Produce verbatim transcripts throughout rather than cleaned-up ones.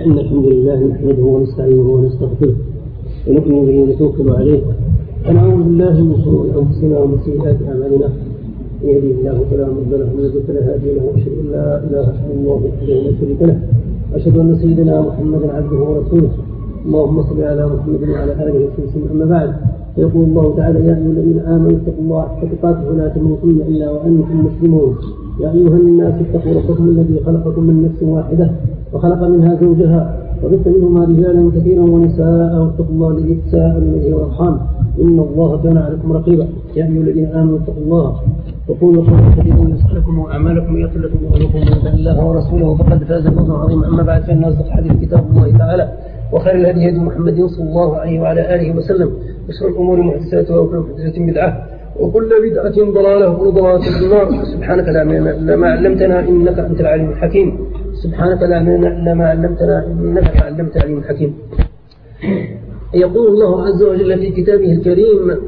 إن الحمد لله نحمده ونستعينه ونستغفره ونؤمن به ونتوكل عليه ونعوذ بالله من شرور أنفسنا ومن سيئات أعمالنا من يهده الله فلا مضل له ومن يضلل فلا هادي له وأشهد أن لا إله إلا الله وحده لا شريك له وأشهد أن سيدنا محمدا عبده ورسوله اللهم صل على محمد وعلى آله وصحبه. أما بعد يقول الله تعالى يا أيها الذين آمنوا اتقوا الله حق تقاته ولا تموتن إلا وأنتم مسلمون يا أيها الناس اتقوا ربكم الذي خلقكم من نفس واحدة وخلق منها زوجها وبث منهما رجالا كثيرا ونساء واتقوا الله الذي تساءلون به والأرحام إن الله كان عليكم رقيبا يا أيها الذين آمنوا اتقوا الله وقولوا قولا سديدا يصلح لكم أعمالكم ويغفر لكم ذنوبكم ومن يطع الله ورسوله فقد فاز فوزا عظيما. أما بعد فإن أصدق الحديث كتاب الله تعالى وخير الهدي هدي محمد صلى الله عليه وعلى آله وسلم وشر الأمور محدثاتها وكل محدثة بدعة وكل بدعة ضلالة وكل ضلالة في النار. سبحانك لا علم لنا ما علمتنا إنك أنت العليم الحكيم. سبحانك لا علم لنا ما علمتنا إنك علمت العليم الحكيم. يقول الله عز وجل في كتابه الكريم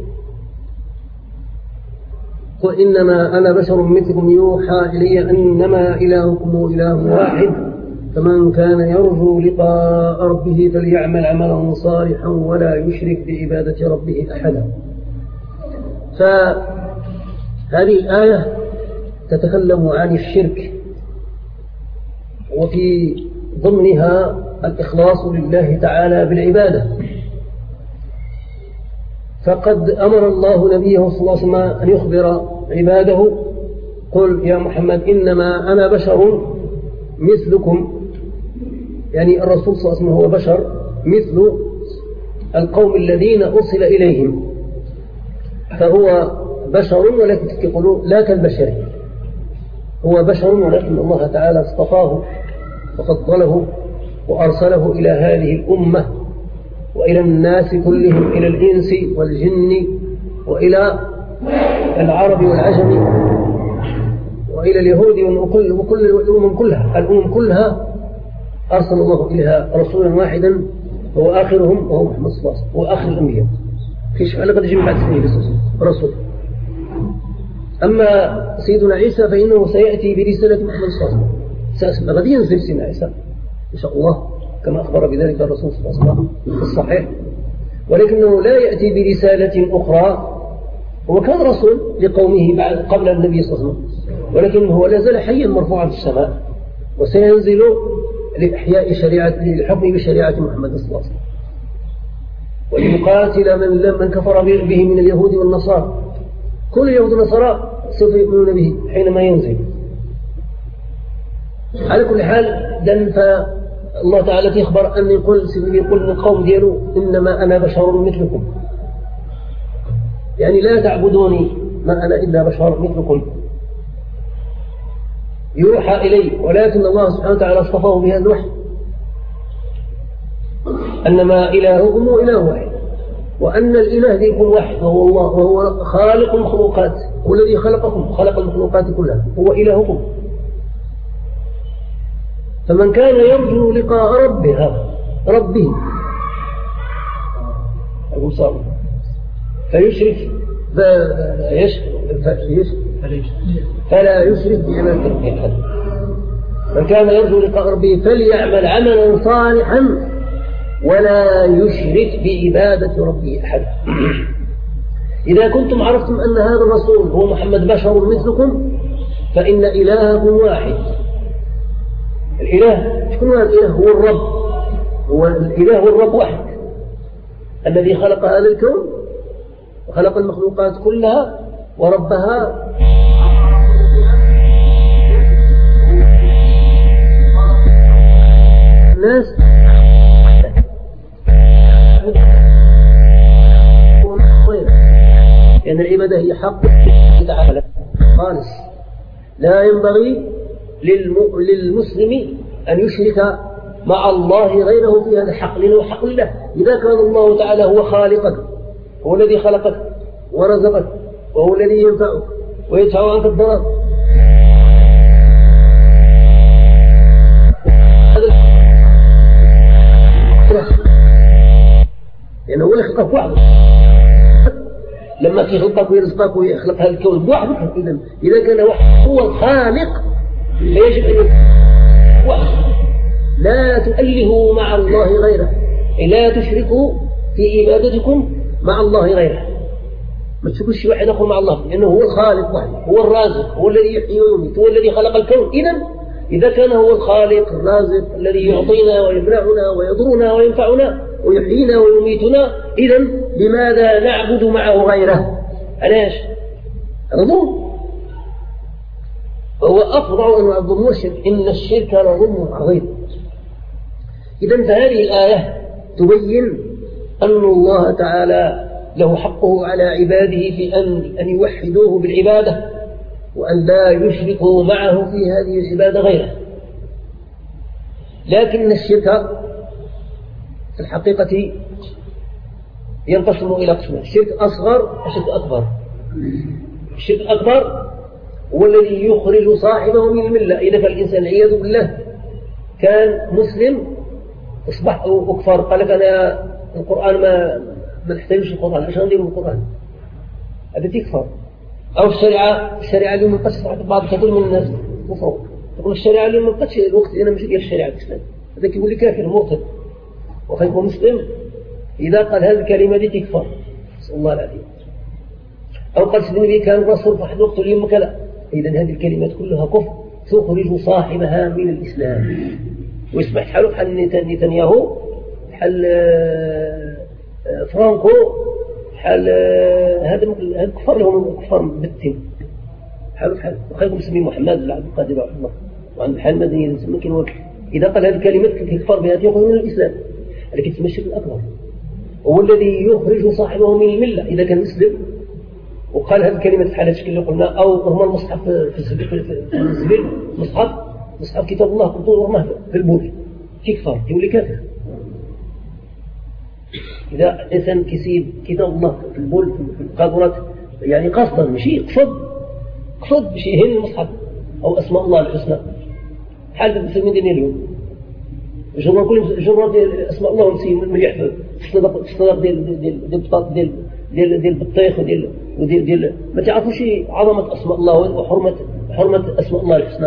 وإنما أنا بشر مثلكم يوحى إلي أنما إلهكم إله واحد فمن كان يرجو لقاء ربه فليعمل عملا صالحا ولا يشرك بعبادة ربه أحدا. فهذه الآية تتكلم عن الشرك وفي ضمنها الإخلاص لله تعالى بالعبادة. فقد أمر الله نبيه صلى الله عليه وسلم أن يخبر عباده قل يا محمد إنما أنا بشر مثلكم، يعني الرسول صلى الله عليه وسلم هو بشر مثل القوم الذين أرسل إليهم، فهو بشر ولكن تقولون لا كالبشر، هو بشر ولكن الله تعالى اصطفاه وفضله وأرسله إلى هذه الأمة وإلى الناس كلهم، إلى الإنس والجن وإلى العرب والعجم وإلى اليهود وكل وكل الأمم كلها الأمم كلها أرسل الله إليها رسولا واحدا هو آخرهم وهو محمد صلى الله عليه وسلم، هو آخر الأنبياء فيش لقد جمع بعد سنين رسول. أما سيدنا عيسى فإنه سيأتي برسالة محمد صلى الله عليه وسلم، غد ينزل سيدنا عيسى إن شاء الله كما أخبر بذلك الرسول صلى الله عليه وسلم في الصحيح، ولكنه لا يأتي برسالة أخرى. هو كان رسول لقومه بعد قبل النبي صلى الله عليه وسلم، ولكنه هو لا زال حيا مرفوعا في السماء وسينزل لإحياء شريعة للحكم بشريعة محمد صلى الله عليه وسلم وليقاتل من من كفر به من اليهود والنصارى. كل اليهود والنصارى سوف يؤمنون به حينما ينزل. على كل حال دن فالله تعالى يخبر أن يقول سيدنا يقول للقوم ديالو إنما أنا بشر مثلكم، يعني لا تعبدوني ما أنا إلا بشر مثلكم يوحى إلي، ولكن الله سبحانه وتعالى اصطفاه بهذا الوحي أنما إلهكم إله واحد، وأن الإله ذي يكون واحد وهو الله وهو خالق المخلوقات، هو الذي خلقكم خلق المخلوقات كلها هو إلهكم. فمن كان يرجو لقاء ربها ربه فيشرك فلا يشرك بعبادة ربه أحد. من كان يرجو لقاء ربه فليعمل عملا صالحا ولا يشرك بعبادة ربه أحد. إذا كنتم عرفتم أن هذا الرسول هو محمد بشر مثلكم فإن إلهكم واحد. الإله شكون هو الإله؟ هو الرب، هو الإله هو الرب واحد الذي خلق هذا الكون وخلق المخلوقات كلها وربها. الناس لأن العبادة هي حق تعالى خالص، لا ينبغي للمسلم أن يشرك مع الله غيره في هذا الحق، لأنه حق لله. إذا كان الله تعالى هو خالقك، هو الذي خلقك ورزقك وهو الذي ينفعك ويدفع عنك الضرر، لأنه هو اللي خلقك وحده، لما يخلقك ويرزقك ويخلق هذا الكون بوحدك. إذن إذا كان هو الخالق فيجب أن يكون وحده. لا تؤلهوا مع الله غيره، لا تشركوا في عبادتكم مع الله غيره، ما تشركوش واحد آخر مع الله، لأنه هو الخالق وحده، هو الرازق، هو الذي يحيي ويميت، هو الذي خلق الكون. إذن إذا كان هو الخالق الرازق الذي يعطينا ويمنعنا ويضرنا وينفعنا ويحيينا ويميتنا، إذن لماذا نعبد معه غيره؟ علاش؟ هذا ظلم، فهو أفضع أن الظلم والشرك، إن الشرك لظلم عظيم. إذن فهذه الآية تبين أن الله تعالى له حقه على عباده في أن أن يوحدوه بالعبادة، وأن لا يشركوا معه في هذه العبادة غيره. لكن الشرك في الحقيقة ينقسم إلى قسمين: شرك أصغر وشرك أكبر. الشرك الأكبر هو الذي يخرج صاحبه من الملة. إذا كان الإنسان عياذ بالله كان مسلم أصبح أكفر، قال لك أنا القرآن ما ما نحتاجش القرآن، عشان نديروا القرآن، هذا تكفر. أو الشريعة الشريعة اللي منقص بعض كثير من الناس كفروا، تقول الشريعة اللي منقص الوقت أنا مش ديال الشريعة الإسلام، هذا كيقول لي كافر مرتد. وخير مسلم إذا قال هذه الكلمة دي تكفر، نسأل الله العافية. أو قال سيدنا النبي كان الرسول في واحد الوقت اللي مكلا، إذا هذه الكلمات كلها كفر تخرج صاحبها من الإسلام، ويصبح حاله بحال نتنياهو، بحال فرانكو، بحال هذا هذا كفار لهم كفار بالتين، حاله بحال وخير مسلمين محمد بن عبد القادر رحمه الله وعن بحال مدني يسمى كلمة. إذا قال هذه الكلمات كفار بها يخرج من الإسلام، لكن تسمى الشرك الأكبر، هو الذي يخرج صاحبه من الملة. إذا كان مسلم وقال هذه الكلمة في حالة شكل اللي قلنا، أو رمى المصحف في الزبير في الزبير مصحف مصحف كتاب الله قلتوا ورماه في البول، كفر يولي كافر. إذا إنسان كيسيب كتاب الله في البول في القاذورات يعني قصدا ماشي قصد قصد باش يهين المصحف أو أسماء الله الحسنى، حال المسلمين ديال اليوم جرنا كل جرنا ديال أسماء الله ونسيم مليح في الصدق الصدق ديال ديال ديال ديال ديال ديال البطيخ وديال وديال ديال ما تعرفوش عظمة أسماء الله وحرمة حرمة أسماء الله الحسنى.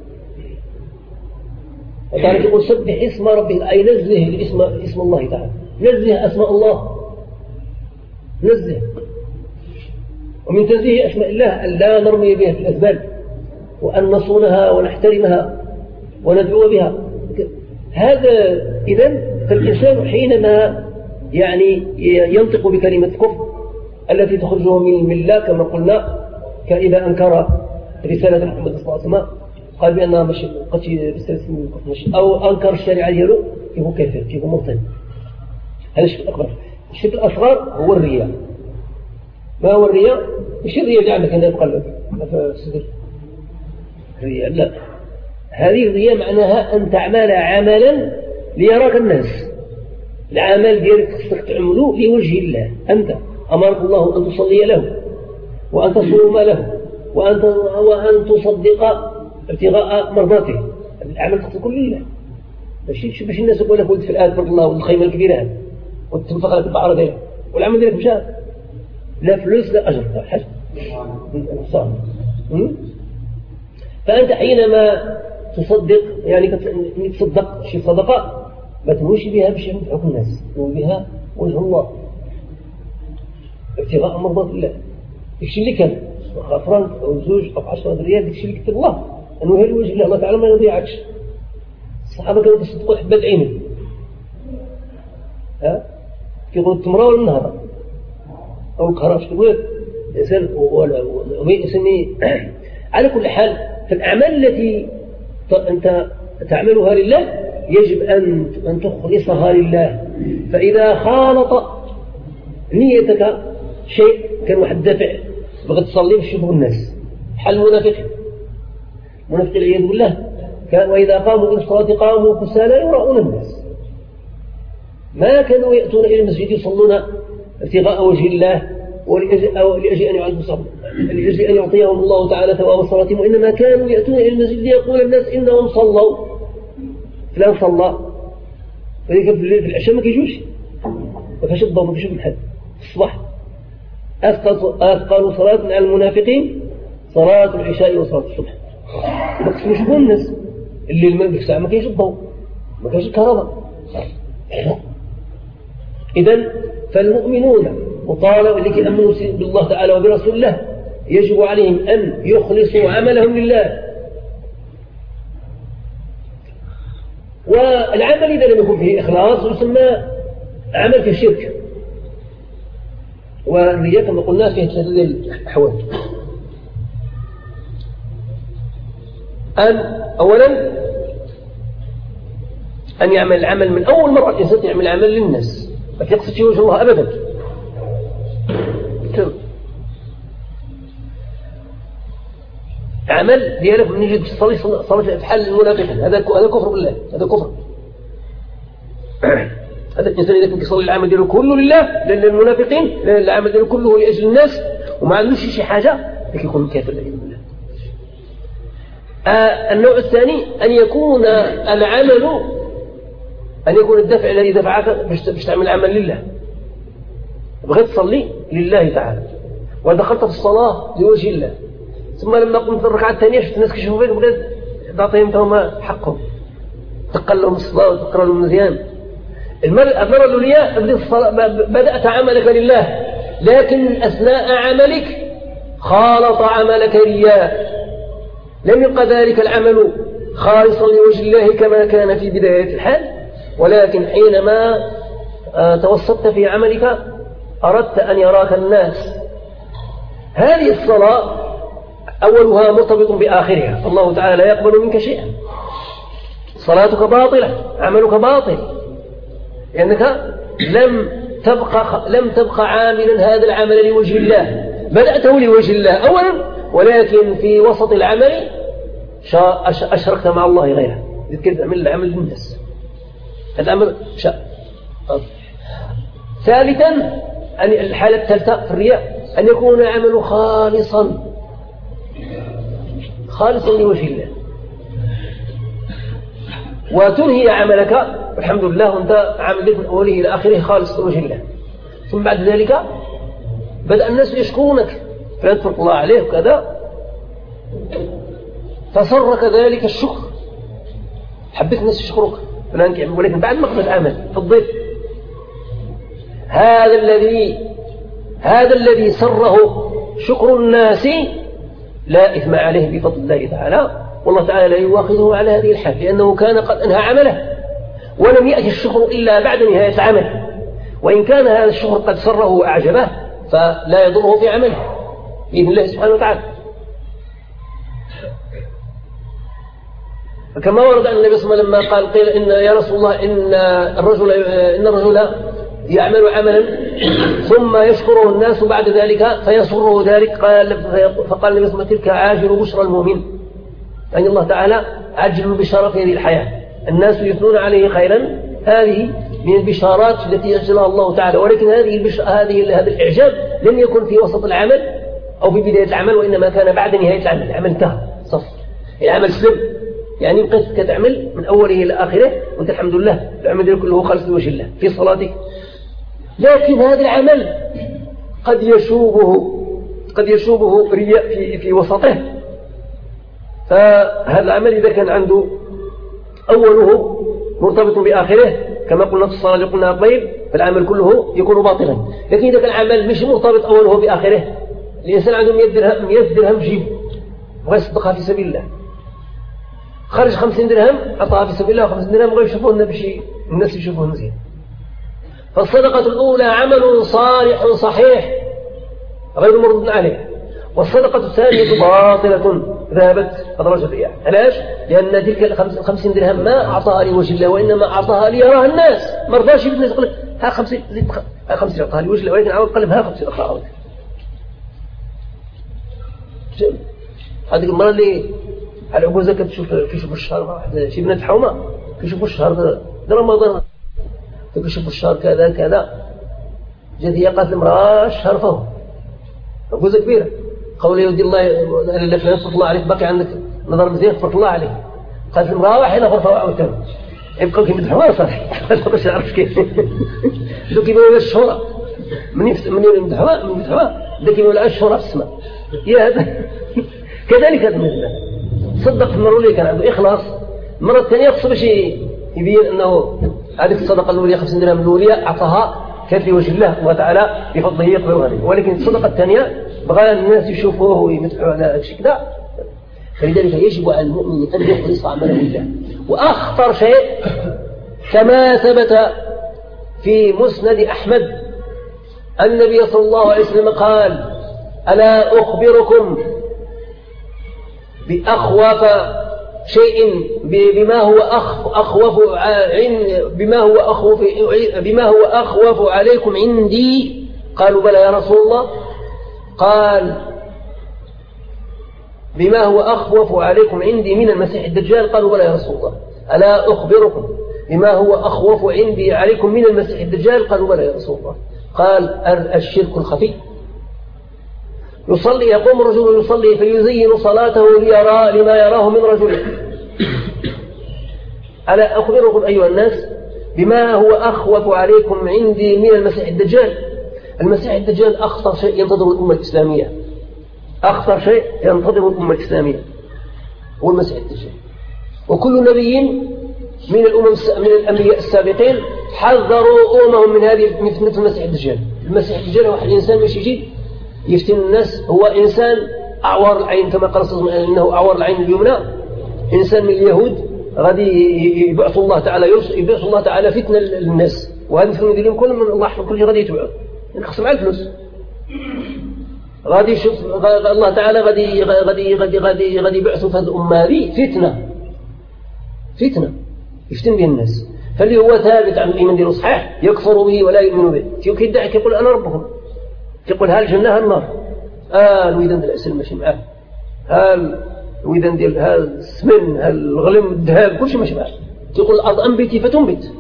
وتعالى يقول سبح اسم ربك، أي نزه اسم اسم الله تعالى، نزه أسماء الله، نزه. ومن تنزيه أسماء الله أن لا نرمي بها في الأزبال، وأن نصونها ونحترمها وندعو بها. هذا إذن فالإنسان حينما يعني ينطق بكلمة كفر التي تخرجه من الملة كما قلنا، كإذا أنكر رسالة محمد صلى الله عليه وسلم قال بأنها مش قتي رسالة من الكفر، أو أنكر الشريعة ديالو فيه كافر فيه مرتد. هذا الشرك الأكبر. الشرك الأصغر هو الرياء. ما هو الرياء؟ مش الرياء اللي عندك هنا بقلبك في الصدر، الرياء لا، هذه الرياء معناها أن تعمل عملا ليراك الناس، العمل ديالك خصك تعمله لوجه الله. أنت أمرك الله أن تصلي له وأن تصوم له وأن وأن تصدق ابتغاء مرضاته، العمل خصك كل لله. باش باش الناس يقول لك ولد في الآن بارك الله والخيمة الكبيرة هذه وتنفق على البعرة ديالك والعمل ديالك مشى لا فلوس لا أجر لا حاجة صح. فأنت حينما تصدق يعني تصدق شي صدقة ما تنويش بها باش ينفعوك الناس، تنوي بها وجه الله ابتغاء مرضات الله. داكشي اللي كان فرنك أو زوج أو عشرة ريال داكشي اللي كتب الله أنه هي لوجه الله، الله تعالى ما يضيعكش. الصحابة كانوا يصدقوا حبة عينهم، ها كيقولوا التمرة ولا النهر أو الكراش كيقول الإنسان ولا ويسمي. على كل حال فالأعمال التي أنت تعملها لله يجب أن أن تخلصها لله. فإذا خالط نيتك شيء كان واحد دافع بغيت تصلي باش يشوفوا الناس، بحال المنافق المنافق والعياذ بالله كان وإذا قاموا إلى الصلاة قاموا كسالى يراؤون الناس، ما كانوا يأتون إلى المسجد يصلون ابتغاء وجه الله ولأجل أن يعلموا لأجل أن يعطيهم الله تعالى ثواب صلاتهم، وإنما كانوا يأتون إلى المسجد ليقول الناس إنهم صلوا، فلان صلى، فذلك في العشاء ما كيجوش ما كاش الضوء ما كاش محل. في الصباح أثقل صلاة على المنافقين صلاة العشاء وصلاة الصبح، ما كسموا يشوفوا الناس اللي المغرب ساعة ما كاينش الضوء ما كانش كهرباء. إذن فالمؤمنون مطالب لكي أمنوا بالله تعالى وبرسول الله يجب عليهم أن يخلصوا عملهم لله. والعمل إذا لم يكن فيه إخلاص يسمى عمل في شرك. والرياء كما قلنا فيه ثلاثة الأحوال. أن أولا أن يعمل العمل من أول مرة الإنسان يعمل العمل للناس ما يقصد فيه وجه الله أبدا. عمل ديالك من يجد الصلاة صلاة في حال المنافقين هذا هذا كفر بالله، هذا كفر. هذا الإنسان إذا كان يصلي العمل دياله كله لله للمنافقين، العمل دياله كله لأجل الناس وما عندوش شي حاجة لكن يكون كافر بالله. آه النوع الثاني أن يكون العمل أن يكون الدفع الذي دفعك باش تعمل العمل لله. بغيت تصلي لله تعالى ودخلت في الصلاة لوجه الله، ثم لما قمت في الركعة الثانية شفت الناس كيشوفوا فيك وبدأت تعطيهم هما حقهم، تقل لهم الصلاة وتقرأ لهم مزيان. المرة الأولى بدأت عملك لله، لكن أثناء عملك خالط عملك رياء، لم يبقى ذلك العمل خالصا لوجه الله كما كان في بداية الحال، ولكن حينما توسطت في عملك أردت أن يراك الناس. هذه الصلاة أولها مرتبط بآخرها، الله تعالى لا يقبل منك شيئا، صلاتك باطلة، عملك باطل، لأنك لم تبقى لم تبقى عاملا هذا العمل لوجه الله، بدأته لوجه الله أولا، ولكن في وسط العمل أشركت مع الله غيره، ذكرت تعمل العمل للناس. هذا أمر شاء. ثالثا الحالة الثالثة في الرياء أن يكون العمل خالصا خالصا لوجه الله، وتنهي عملك والحمد لله وانت عملت من أوله إلى آخره خالص لوجه الله، ثم بعد ذلك بدأ الناس يشكونك فلا تفرق الله عليه وكذا، فسرك ذلك الشكر، حبيت الناس يشكرك، ولكن بعد ما قضيت العمل فضيت. هذا الذي هذا الذي سره شكر الناس لا إثم عليه بفضل الله تعالى، والله تعالى لا يواخذه على هذه الحال، لأنه كان قد أنهى عمله ولم يأتي الشكر إلا بعد نهاية العمل، وإن كان هذا الشكر قد سره وأعجبه فلا يضره في عمله بإذن الله سبحانه وتعالى. فكما ورد أن النبي صلى الله عليه وسلم لما قال قيل إن يا رسول الله إن الرجل إن الرجل يعمل عملا ثم يشكره الناس بعد ذلك فيسره ذلك، قال فقال النبي صلى الله عليه وسلم تلك عاجل بشرى المؤمن، أن الله تعالى عجل البشارة في هذه الحياة، الناس يثنون عليه خيرا، هذه من البشارات التي يجزلها الله تعالى، ولكن هذه البش... هذه هذا الإعجاب لم يكن في وسط العمل أو في بداية العمل، وإنما كان بعد نهاية العمل، العمل انتهى صف، العمل سلم، يعني بقيت كتعمل من أوله إلى آخره وأنت الحمد لله العمل كله خالص لوجه الله في صلاتك. لكن هذا العمل قد يشوبه قد يشوبه رياء في في وسطه، فهذا العمل إذا كان عنده أوله مرتبط بآخره كما قلنا في الصلاة قلنا طيب، فالعمل كله يكون باطلا. لكن إذا كان العمل مش مرتبط أوله بآخره، الإنسان عنده مئة درهم مئة درهم جيب بغى يصدقها في سبيل الله، خرج خمسين درهم عطاها في سبيل الله، وخمسين درهم بغى يشوفوه بشي الناس يشوفوه مزيان. فالصدقة الأولى عمل صالح صحيح غير مرد عليه، والصدقة الثانية باطلة ذهبت أدرج الرياء. علاش؟ لأن تلك الخمسين درهم ما أعطاها لوجه الله، وإنما أعطاها ليراها الناس، ما رضاش الناس يقول لك ها خمسين زيد ها خمسين أعطاها لوجه الله، ولكن عاود قلب ها خمسين أخرى. هذيك المرة اللي على العجوزة كتشوف كيشوفوا الشهر واحد شي بنات حومة كيشوفوا الشهر رمضان كيشوفوا الشهر كذا كذا، جات هي قالت المرأة الشهر فهو عجوزة كبيرة، قول يا ودي الله لا فلان فرط الله عليك باقي عندك نظر مزيان فرط الله عليك، قالت المرأة واحدة غرفة وعاوتاني يبقى كيما الحوار صحيح باش نعرفش كيف دوك كيما الشهرة من من يمدحوها من يمدحوها دا كيما ولا الشهرة في السماء. يا هذا كذلك هذا المثل صدق في المرة اللي كان عنده إخلاص، المرة الثانية خصو باش يبين أنه هذه الصدقة الأولى خمسين درهم الأولى أعطاها كانت لوجه الله الله تعالى بفضله يقبلها منه، ولكن الصدقة الثانية بغى الناس يشوفوه ويمدحوا على هذا الشيء كذا. فلذلك يجب على المؤمن أن يخلص عمله لله. وأخطر شيء كما ثبت في مسند أحمد النبي صلى الله عليه وسلم قال: ألا أخبركم بأخوف شيء بما هو أخوف بما هو أخوف بما هو أخوف عليكم عندي؟ قالوا: بلى يا رسول الله. قال: بما هو أخوف عليكم عندي من المسيح الدجال؟ قالوا: بلى يا رسول الله. ألا أخبركم بما هو أخوف عندي عليكم من المسيح الدجال؟ قالوا: بلى يا رسول الله. قال: الشرك الخفي. يصلي يقوم رجل يصلي فيزين صلاته ليرى لما يراه من رجل. ألا أخبركم أيها الناس بما هو أخوف عليكم عندي من المسيح الدجال؟ المسيح الدجال أخطر شيء ينتظر الأمة الإسلامية، أخطر شيء ينتظر الأمة الإسلامية هو المسيح الدجال. وكل نبي من الأمم من الأنبياء السابقين حذروا أممهم من هذه مثل المسيح الدجال. المسيح الدجال هو إنسان مش يجي يفتن الناس، هو إنسان أعور العين كما قال صلى الله عليه وسلم إنه أعور العين اليمنى، إنسان من اليهود غادي يبعث الله تعالى يبعث الله تعالى فتنة للناس، وهذا الفتنة يديرهم كل من الله حفظ كل شيء غادي يتبعه، ينقسم على الفلوس، غادي يشوف الله تعالى غادي غادي غادي غادي غادي يبعث في هذه الأمة هذه فتنة فتنة يفتن به الناس. فاللي هو ثابت عن الإيمان ديالو صحيح يكفر به ولا يؤمن به، كيدعي كيقول أنا ربكم، كيقول ها الجنة ها النار، ها الويدان ديال الأسل ماشي معاه، ها الويدان ديال ها السمن ها الغلم الذهب كلشي ماشي معاه، كيقول الأرض أنبتي فتنبت.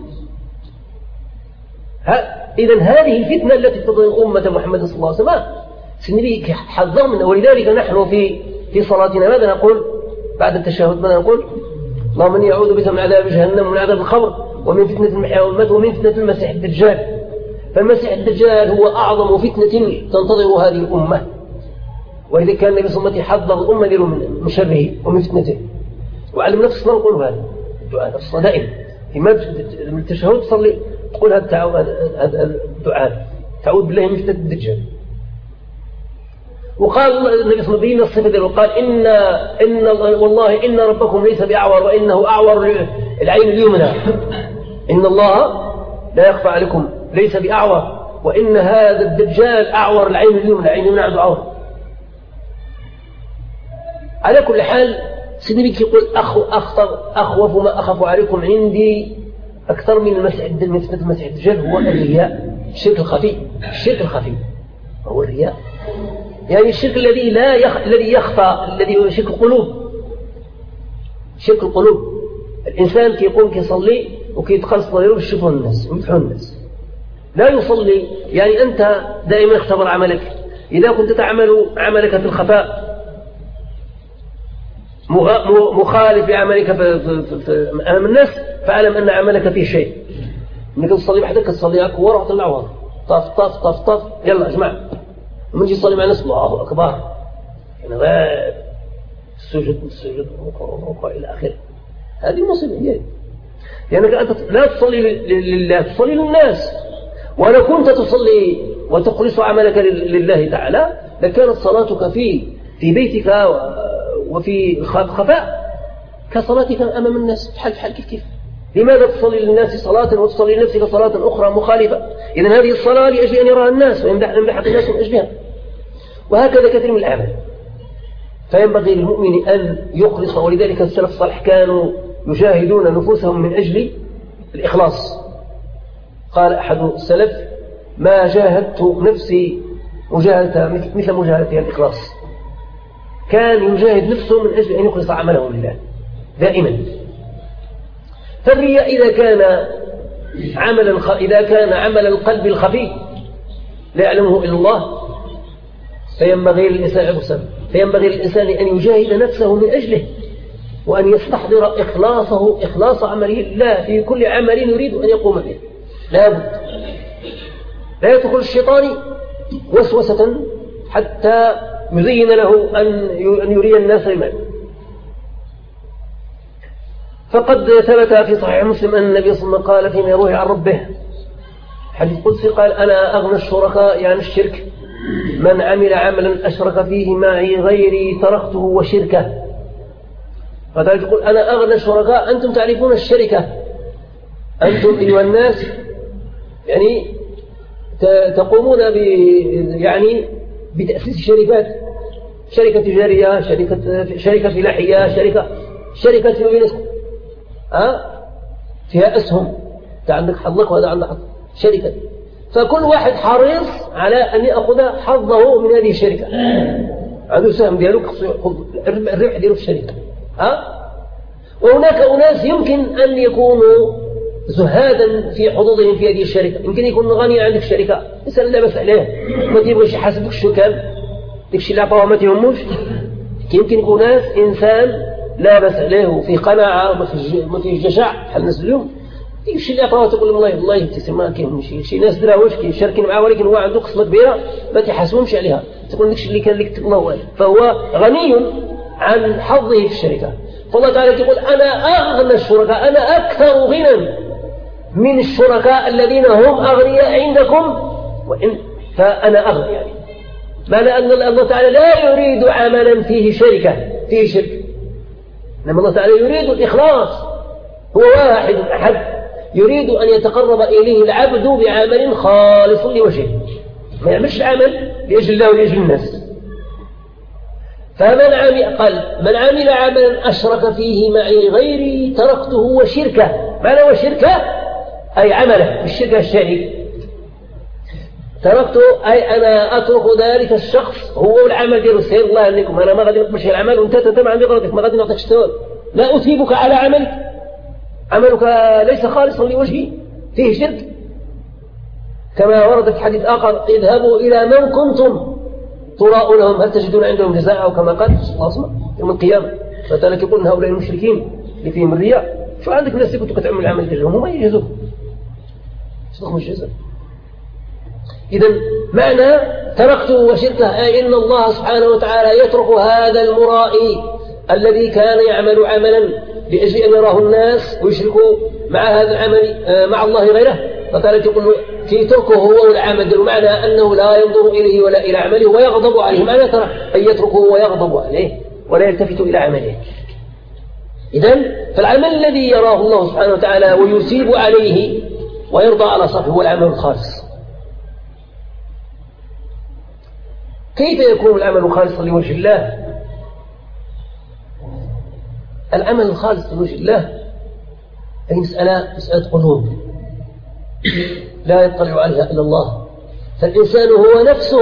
إذا هذه الفتنة التي تضر أمة محمد صلى الله عليه وسلم سنبي حذر منها. ولذلك نحن في في صلاتنا ماذا نقول بعد التشهد؟ ماذا نقول؟ اللهم إني أعوذ بك من عذاب جهنم ومن عذاب القبر ومن فتنة المحيا والممات ومن فتنة المسيح الدجال. فالمسيح الدجال هو أعظم فتنة تنتظر هذه الأمة، ولذلك كان النبي صلى الله عليه وسلم يحذر الأمة له من شره ومن فتنته، وعلم نفس الصلاة نقول هذا الدعاء نفس الصلاة دائما فيما التشهد تصلي تقول هذا الدعاء تعوذ بالله من فتنة الدجال. وقال النبي صلى الله عليه وسلم بين الصفة وقال إن إن والله إن ربكم ليس بأعور وإنه أعور العين اليمنى، إن الله لا يخفى عليكم ليس بأعور وإن هذا الدجال أعور العين اليمنى، العين اليمنى عنده عور. على كل حال سيدنا بك يقول أخو أخطر أخوف ما أخاف عليكم عندي أكثر من المسيح من المسيح الدجال هو الرياء، الشرك الخفي. الشرك الخفي هو الرياء، يعني الشرك الذي لا يخ... الذي يخفى، الذي هو شرك القلوب. شرك القلوب الإنسان كيقوم كيصلي وكيدخل صلاته يشوفه الناس يمدحوا الناس، لا يصلي. يعني أنت دائما اختبر عملك، إذا كنت تعمل عملك في الخفاء مخالف لعملك أمام الناس فاعلم أن عملك فيه شيء. إنك تصلي بحدك تصلي أكبر وتطلع ورا طف طف طف طف يلا جماعة من يجي يصلي مع الناس الله أكبر يعني غير السجود السجود والركوع إلى آخره. هذه مصيبة هي، لأنك أنت لا تصلي لله تصلي للناس. ولو كنت تصلي وتخلص عملك لله تعالى لكانت صلاتك في في بيتك وفي خفاء كصلاتك أمام الناس بحال بحال كيف كيف. لماذا تصلي للناس صلاة وتصلي لنفسك صلاة أخرى مخالفة؟ إذن هذه الصلاة لأجل أن يراها الناس ويمدحك الناس من أجلها، وهكذا كثير من الأعمال. فينبغي للمؤمن أن يخلص، ولذلك السلف الصالح كانوا يجاهدون نفوسهم من أجل الإخلاص. قال أحد السلف ما جاهدت نفسي مجاهدة مثل مجاهدتها الإخلاص. كان يجاهد نفسه من أجل أن يخلص عمله لله دائما. فالرياء إذا كان عمل إذا كان عمل القلب الخفي لا يعلمه إلا الله فينبغي للإنسان فينبغي للإنسان أن يجاهد نفسه من أجله، وأن يستحضر إخلاصه إخلاص عمله لله في كل عمل يريد أن يقوم به. لا بد لا يدخل الشيطان وسوسة حتى يزين له أن يري الناس المال. فقد ثبت في صحيح مسلم أن النبي صلى الله عليه وسلم قال فيما يروي عن ربه حديث قدسي قال أنا أغنى الشركاء يعني الشرك من عمل عملا أشرك فيه معي غيري تركته وشركه. فذلك يقول أنا أغنى الشركاء. أنتم تعرفون الشركة، أنتم أيها الناس يعني تقومون ب يعني بتأسيس شركات، شركة تجارية، شركة شركة فلاحية، شركة شركة في بينكم أه؟ فيها أسهم، أنت عندك حظك وهذا عنده حظ، شركة. فكل واحد حريص على أن يأخذ حظه من هذه الشركة، عنده سهم ديالو يأخذ الربح ديالو في الشركة أه؟ وهناك أناس يمكن أن يكونوا زهادا في حظوظهم في هذه الشركة، يمكن يكون غني عندك شركة إنسان لا بأس عليه ما تيبغيش يحاسبك شو كان داك الشيء اللي عطاوه ما تيهموش. يمكن يكون ناس إنسان لا بأس عليه وفي قناعة وما فيه جشع بحال الناس اليوم، داك الشيء اللي عطاوه تقول والله والله يبتسم ما كاينش شي ناس دراوش كيشاركين معاه ولكن هو عنده قسمة كبيرة ما تيحاسبهمش عليها، تقول داك الشيء اللي كان لك الله، فهو غني عن حظه في الشركة. فالله تعالى يقول أنا أغنى الشركاء، أنا أكثر غنى من الشركاء الذين هم أغنياء عندكم وإن فأنا أغنى، يعني معنى أن الله تعالى لا يريد عملا فيه شركة فيه شرك، إنما الله تعالى يريد الإخلاص، هو واحد أحد يريد أن يتقرب إليه العبد بعمل خالص لوجهه، ما يعملش العمل لأجل الله ولأجل الناس. فمن عمل قال من عمل عملا أشرك فيه معي غيري تركته وشركه. معنى وشركه أي عمله بالشركة الشريك، تركته أي أنا أترك ذلك الشخص هو العمل ديالو سير الله عليكم، أنا ما غادي نقبلش العمل وأنت أنت ما عندي غلطك، ما غادي نعطيك اشتغل، لا أثيبك على عملك، عملك ليس خالصا لوجهي فيه شرك. كما ورد في حديث آخر اذهبوا إلى من كنتم تراؤونهم هل تجدون عندهم جزاء، أو كما قال صلى الله عليه وسلم يوم القيامة. فذلك يقول هؤلاء المشركين اللي فيهم الرياء شو عندك الناس اللي كنتوا كتعملوا العمل ديالهم وما يجهزوك صدقوا الجزاء. إذا معنى تركته وشركه أي إن الله سبحانه وتعالى يترك هذا المرائي الذي كان يعمل عملا لأجل أن يراه الناس ويشركوا مع هذا العمل مع الله غيره، فتعالى يقول في تركه هو والعمل ديالو، معنى أنه لا ينظر إليه ولا إلى عمله ويغضب عليه، معنى ترى أن يتركه ويغضب عليه ولا يلتفت إلى عمله. إذن فالعمل الذي يراه الله سبحانه وتعالى ويثيب عليه ويرضى على صاحبه هو العمل الخالص. كيف يكون العمل خالصا لوجه الله؟ العمل الخالص لوجه الله أي مسألة مسألة قلوب لا يطلع عليها إلا الله، فالإنسان هو نفسه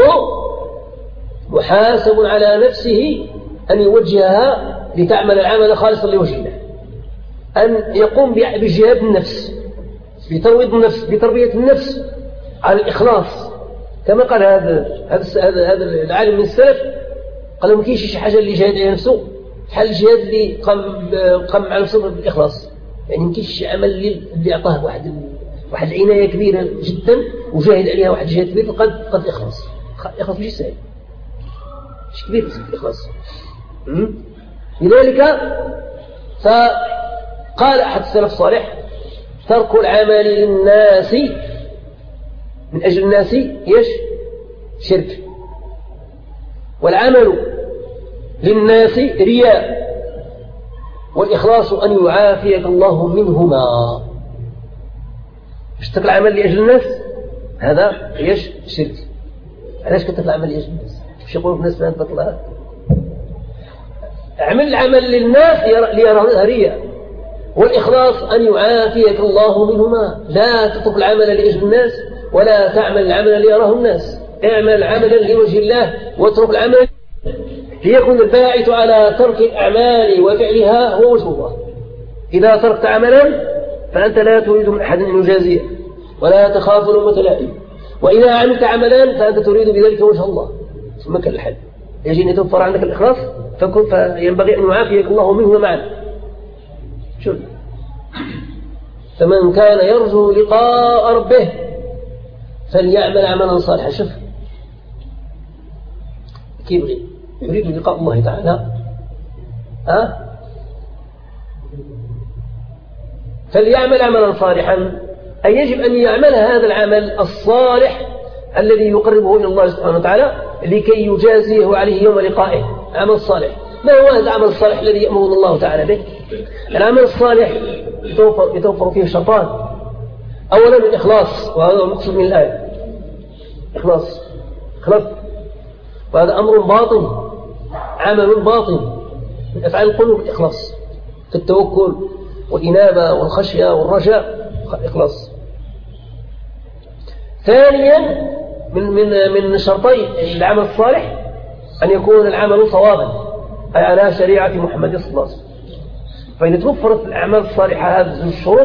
محاسب على نفسه أن يوجهها لتعمل العمل خالصا لوجه الله، أن يقوم بجهاد النفس، بترويض النفس، بتربية النفس على الإخلاص. كما قال هذا هذا هذا العالم من السلف قال ما كاينش شي حاجة اللي جاهد على نفسه بحال الجهاد اللي قام قام على نفسه بالإخلاص، يعني ما كاينش شي عمل اللي أعطاه واحد واحد العناية كبيرة جدا وجاهد عليها واحد الجهاد كبير فقد قد إخلاص إخلاص مش سهل مش كبير بس الإخلاص. لذلك فقال أحد السلف الصالح ترك العمل للناس من أجل الناس إيش شرك، والعمل للناس رياء، والإخلاص أن يعافيك الله منهما. مش ترك العمل لأجل الناس هذا إيش شرك. علاش كترك العمل لأجل الناس؟ مش يقولوا الناس فلان تطلع اعمل العمل للناس ليرى رياء، والإخلاص أن يعافيك الله منهما. لا تترك العمل لأجل الناس ولا تعمل العمل ليراه الناس، اعمل عملا لوجه الله واترك العمل ليكون الباعث على ترك الأعمال وفعلها هو وجه الله. إذا تركت عملا فأنت لا تريد من أحد أن يجازيه ولا تخاف لومة لائم، وإذا عملت عملا فأنت تريد بذلك وجه الله. ثم كان الحل يجي أن يتوفر عندك الإخلاص فينبغي أن يعافيك الله منه معا. شوف فمن كان يرجو لقاء ربه فليعمل عملا صالحا. شوف كيف يريد لقاء الله تعالى ها فليعمل عملا صالحا، أي يجب أن يعمل هذا العمل الصالح الذي يقربه إلى الله سبحانه وتعالى لكي يجازيه عليه يوم لقائه. عمل صالح، ما هو هذا العمل الصالح الذي يأمرنا الله تعالى به؟ العمل الصالح يتوفر, يتوفر فيه شرطان. أولا الإخلاص، وهذا المقصود من الآية، إخلاص إخلاص وهذا أمر باطن، عمل باطن من أفعال القلوب، الإخلاص في التوكل والإنابة والخشية والرجاء، إخلاص. ثانيا من من من شرطي العمل الصالح أن يكون العمل صوابا، أي على شريعة محمد صلى الله عليه وسلم. فإذا توفرت الأعمال الصالحة هذه الشروط،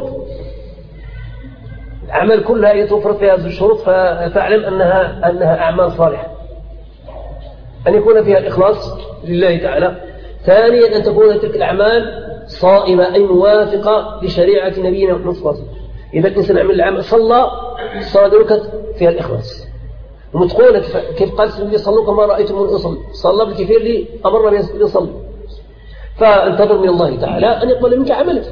الأعمال كلها يتوفرت فيها هذه الشروط، فاعلم أنها أنها أعمال صالحة. أن يكون فيها الإخلاص لله تعالى. ثانيا أن تكون تلك الأعمال صائمة، أي موافقة لشريعة نبينا محمد صلى الله عليه وسلم. إذا الإنسان عمل العمل صلى صلى دركت فيها الإخلاص ومتقولة، كيف قال النبي صلوا كما رأيتم من أصل، صلى بالكثير لي أمر بيصلي. فانتظر من الله تعالى أن يقبل منك عملك،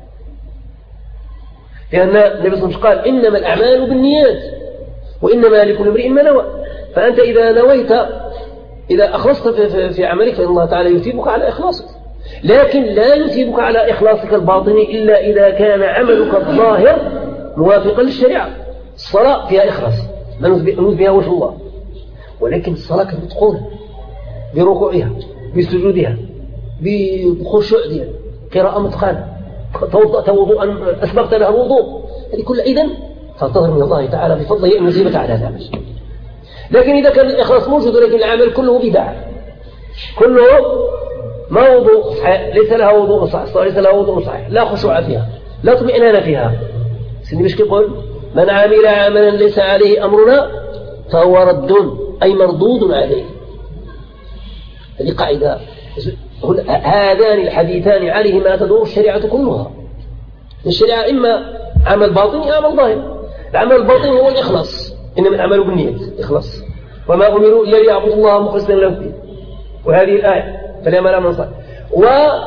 لأن النبي صلى الله عليه وسلم قال إنما الأعمال بالنيات وإنما لكل امرئ ما نوى. فأنت إذا نويت، إذا أخلصت في, في عملك فإن الله تعالى يثيبك على إخلاصك، لكن لا يثيبك على إخلاصك الباطني إلا إذا كان عملك الظاهر موافقا للشريعة. الصلاة فيها إخلاص، ننوذ بها وجه الله، ولكن الصلاة كانت متقونة بركوعها بسجودها بخشوع ديالها، قراءة متقنة، توضأت وضوءا أسبغت لها الوضوء، هذه كل إذن فانتظر من الله تعالى بفضله أن يجيبك على ذلك. لكن إذا كان الإخلاص موجود ولكن العمل كله بدعة، كله ما وضوء صحيح، ليس لها وضوء صحيح، ليس لها وضوء صحيح، لا خشوع فيها، لا اطمئنان فيها، سيدي مش كيقول من عمل عملا ليس عليه أمرنا فهو رد، أي مردود عليه. هذه قاعدة. هذان الحديثان عليهما تدور الشريعة كلها. الشريعة إما عمل باطني عمل ظاهر. العمل الباطني هو الإخلاص، إنما العمل بالنية إخلاص، وما أمروا إلا ليعبدوا الله مخلصين له الدين، وهذه الآية فليعمل عملا صالحا. و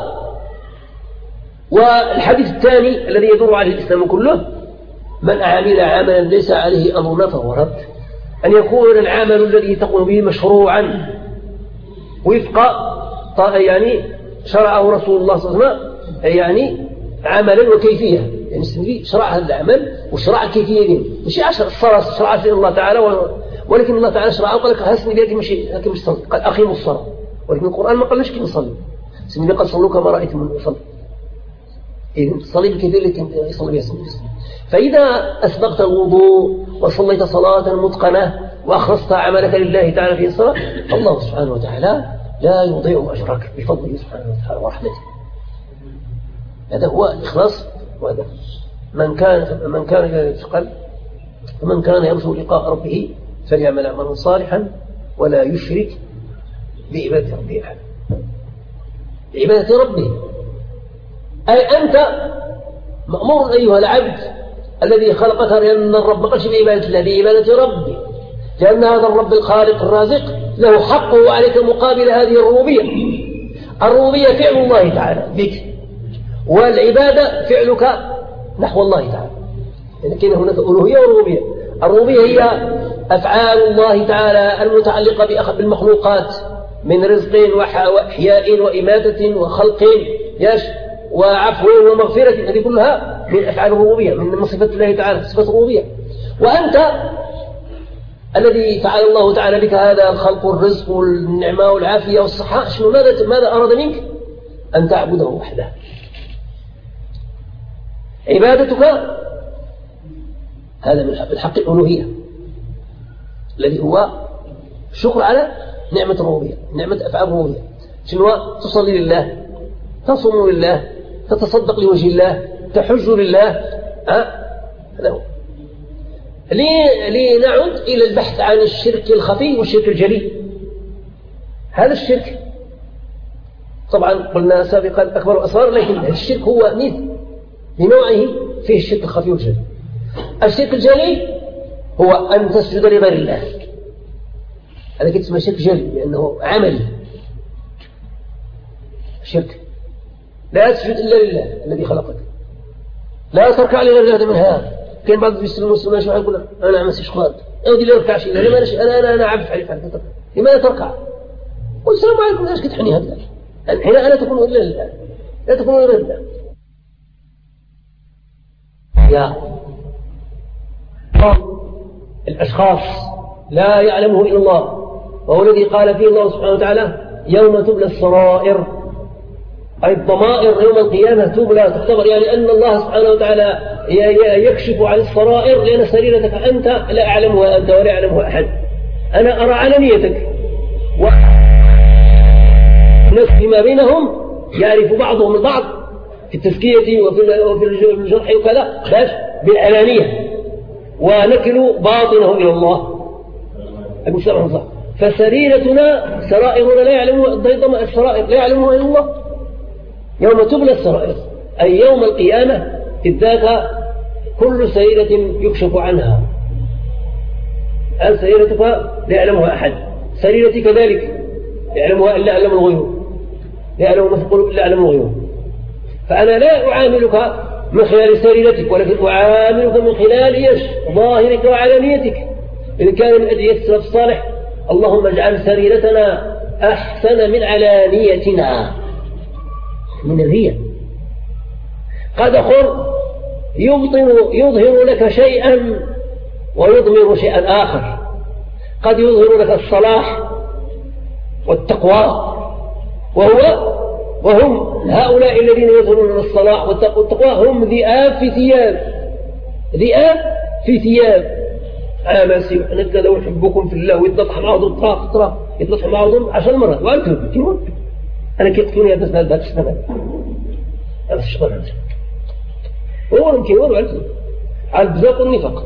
والحديث الثاني الذي يدور عليه الإسلام كله من عمل عملا ليس عليه أمرنا فهو رد، أن يكون العمل الذي تقوم به مشروعا وفق يعني شرعه رسول الله صلى الله عليه وسلم، يعني عملا وكيفية، يعني السنبي شرع هذا العمل وشرع الكيفية دي، مش عشر الصلاة شرع سيد الله تعالى، ولكن الله تعالى شرعه وقال لك هالسنبي دي مش لكن مش صلي، قال أقيموا الصلاة، ولكن القرآن ما قالش كيف نصلي، السنبي قال صلوا كما رأيتم من يصلي، إذن تصلي بالكيفية اللي كنت يصلي بها السنبي. فإذا أسبقت الوضوء وصليت صلاة متقنة وأخلصت عملك لله تعالى في الصلاة، الله سبحانه وتعالى لا يضيع أجرك بفضله سبحانه وتعالى ورحمته. هذا هو الإخلاص. وهذا من كان من كان يتقل ومن كان يرجو لقاء ربه فليعمل عملا صالحا ولا يشرك بعبادة ربه أحدا. بعبادة ربه أي أنت مأمور أيها العبد الذي خلقك، لأن الرب قالش بعبادة الله، بعبادة ربه، لأن هذا الرب الخالق الرازق له حقه عليك مقابل هذه الربوبية. الربوبية فعل الله تعالى بك، والعبادة فعلك نحو الله تعالى، لكن هناك ألوهية وربوبية. الربوبية هي أفعال الله تعالى المتعلقة بالمخلوقات من رزق وإحياء وإماتة وخلق يش وعفو ومغفرة، هذه كلها من أفعال الربوبية، من صفة الله تعالى، صفة الربوبية. وأنت الذي فعل الله تعالى بك هذا الخلق والرزق والنعمة والعافية والصحة، شنو ماذا ماذا أراد منك؟ أن تعبده وحده. عبادتك هذا من الحق الألوهية الذي هو الشكر على نعمة الربوبية، نعمة أفعال الربوبية. شنو؟ تصلي لله، تصوم لله، تتصدق لوجه الله، تحج لله. ها هذا هو. لنعد إلى البحث عن الشرك الخفي والشرك الجلي. هذا الشرك طبعا قلنا سابقا أكبر أسرار، لكن الشرك هو مثل بنوعه فيه الشرك الخفي والجلي. الشرك الجلي هو أن تسجد لغير الله، هذا كده اسمه شرك جلي لأنه عملي. شرك لا تسجد إلا لله الذي خلقك، لا تركع لغير هذا من هذا. كان بعض المسلمين شو يقول أنا عم سيش خالد أودي لا يركع شيء لما أنا أنا أنا عارف عليه فعل تركع لماذا تركع؟ قل السلام عليكم ليش كتحني هذا الحين أنا تكون إلا لله لا تكون إلا لله. يا الأشخاص لا يعلمه إلا الله، وهو الذي قال فيه الله سبحانه وتعالى يوم تبلى السرائر، أي الضمائر يوم القيامة تبلى تختبر، يعني أن الله سبحانه وتعالى يكشف عن السرائر، لأن سريرتك أنت لا أعلمها أنت ولا يعلمها أحد. أنا أرى علانيتك والناس فيما بينهم يعرف بعضهم البعض في التزكية وفي الجرح وكذا بس بالعلانية، ونكل باطنه إلى الله. أقول سبحانه صح. فسريرتنا سرائرنا لا يعلمها السرائر لا يعلمها إلا الله يوم تبلى السرائر، أي يوم القيامة إذ ذاك كل سريرة يكشف عنها. الآن سريرتك لا يعلمها أحد، سريرتي كذلك يعلمها إلا أعلم الغيوب، لا يعلم مثقل إلا أعلم الغيوب. فأنا لا أعاملك من خلال سريرتك، ولكن أعاملك من خلال إيش؟ ظاهرك وعلانيتك. إن كان من أدعية السلف الصالح اللهم اجعل سريرتنا أحسن من علانيتنا، من الرياء. قد أخر يبطن يظهر لك شيئا ويضمر شيئا آخر، قد يظهر لك الصلاح والتقوى، وهو وهم هؤلاء الذين يظهرون الصلاح والتقوى هم ذئاب في ثياب، ذئاب في ثياب عامسي وحنا كذا ونحبكم في الله، ويتلطح معهم طراق طراق يتلطح معهم عشر مرات وأنتم كيفون أنا كيقتلوني هذا هذا الشيطان هذا الشيطان هذا هو يمكن يقولوا على على البزاق والنفاق.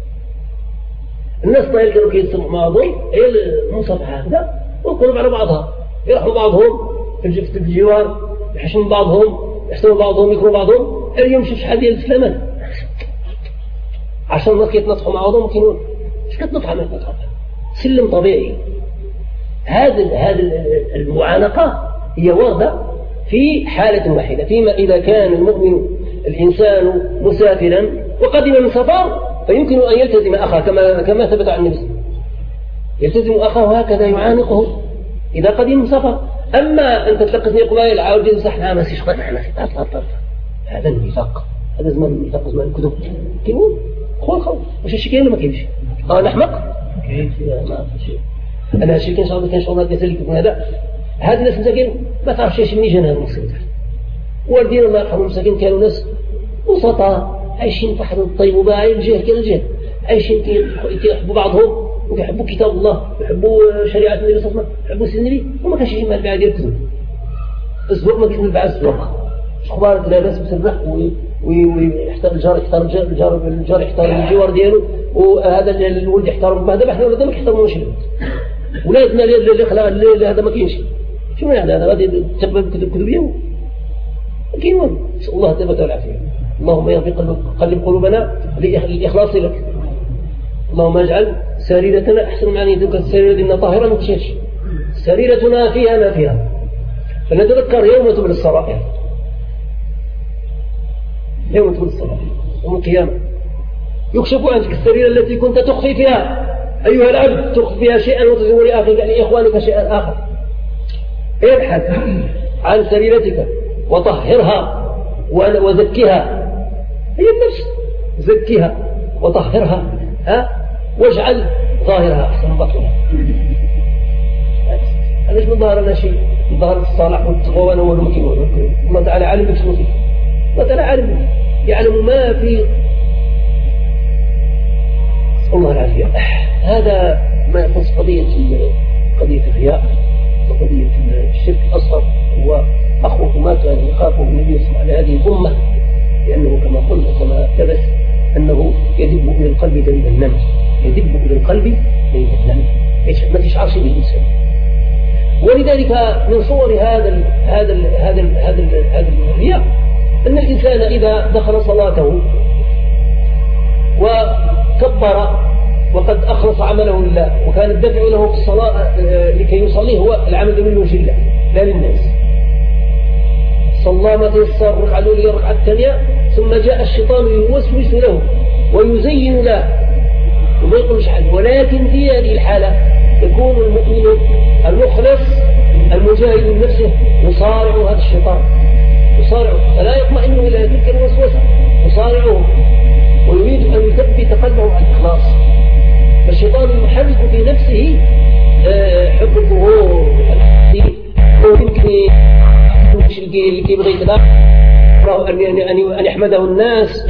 الناس طايل كانوا كيتصلحوا مع بعضهم هي المصافحة هكذا والقلوب على بعضها، يرحموا بعضهم في الجوار، يحشموا بعضهم، يحسنوا بعضهم، يكرهوا بعضهم. اليوم شوف شحال ديال السلامات عشان الناس يتنطحوا مع بعضهم كينون اش كتنطح ما كتنطح سلم طبيعي. هذا هذا المعانقة هي واردة في حالة واحدة، فيما إذا كان المؤمن الإنسان مسافرا وقدم من سفر فيمكن أن يلتزم أخاه كما كما ثبت عن النبي، يلتزم أخاه هكذا يعانقه إذا قدم من سفر. أما أن تتلقسني قبائل عاود جزء صحنا ما سيش قطع على خطاب طرف، هذا النفاق، هذا زمان النفاق زمان الكذب كيقول خول خول واش الشيء كاين ولا ما كاينش؟ اه نحمق كاين ما شيء. انا هادشي كاين شغل كاين شغل ديال يكون هذا هاد الناس مساكين ما تعرفش اش منين جا هذا المصيبه. والدين الله يرحمهم المساكين كانوا ناس بسطاء عايشين في واحد الطيب وباعي الجهل كان الجهل، عايشين كيحبوا بعضهم ويحبوا كتاب الله ويحبوا شريعه النبي صلى الله عليه وسلم، يحبوا سيدنا النبي، وما كانش يجي مع الباعي ديال الكذب. الزواق ما كاين الباعي الزواق اخبار لا ناس مسرح ويحترم الجار يحترم الجار الجار يحترم الجوار ديالو، وهذا الولد يحترم هذا. احنا ولادنا ما كيحترموش ولادنا اللي خلق هذا ما كاينش. شنو يعني هذا غادي تسبب كذب كذبيه كاين والو. نسال الله الثبات والعافيه. اللهم يغفر قلب قلوبنا للاخلاص لك. اللهم اجعل سريرتنا احسن من علانيتك، سريرتنا طاهره ما تشيش، سريرتنا فيها ما فيها. فنتذكر يوم تبلى السرائر، يوم تبلى السرائر يوم القيامه يكشف عنك السريره التي كنت تخفي فيها ايها العبد، تخفي فيها شيئا وتزور لاخيك لاخوانك شيئا اخر. ابحث عن سريرتك وطهرها وزكها، هي النفس زكها وطهرها ها واجعل ظاهرها احسن باطنها. علاش من ظهر لنا شيء؟ من ظهر الصلاح والتقوى وانا هو المكين. الله تعالى عالم بشنو فيه، الله تعالى عالم يعلم ما في. نسأل الله العافية. هذا ما يخص قضية قضية الرياء وقضية الشرك الأصغر. هو أخوف ما كان يخافه النبي صلى الله عليه وسلم على هذه الأمة، لأنه كما قلنا كما ثبت أنه يدب إلى القلب دليل النمل، يدب إلى القلب دليل النمل، ما تشعرش بالإنسان. ولذلك من صور هذا ال هذا ال هذا ال هذا ال هذا الرياء أن الإنسان إذا دخل صلاته وكبر وقد أخلص عمله لله، وكان الدفع له في الصلاة لكي يصليه هو العمل من وجه الله لا للناس. صلى ما تيسر الركعة الأولى الركعة الثانية ثم جاء الشيطان يوسوس له ويزين له وما يقولش حاجة. ولكن في هذه الحالة يكون المؤمن المخلص المجاهد لنفسه يصارع هذا الشيطان، يصارعه فلا يطمئن إلى تلك الوسوسة، يصارعه ويريد أن يثبت قلبه على الإخلاص. فالشيطان يحرك في نفسه حب الظهور ويمكن اللي كيبغي كذا أن أن يحمده الناس.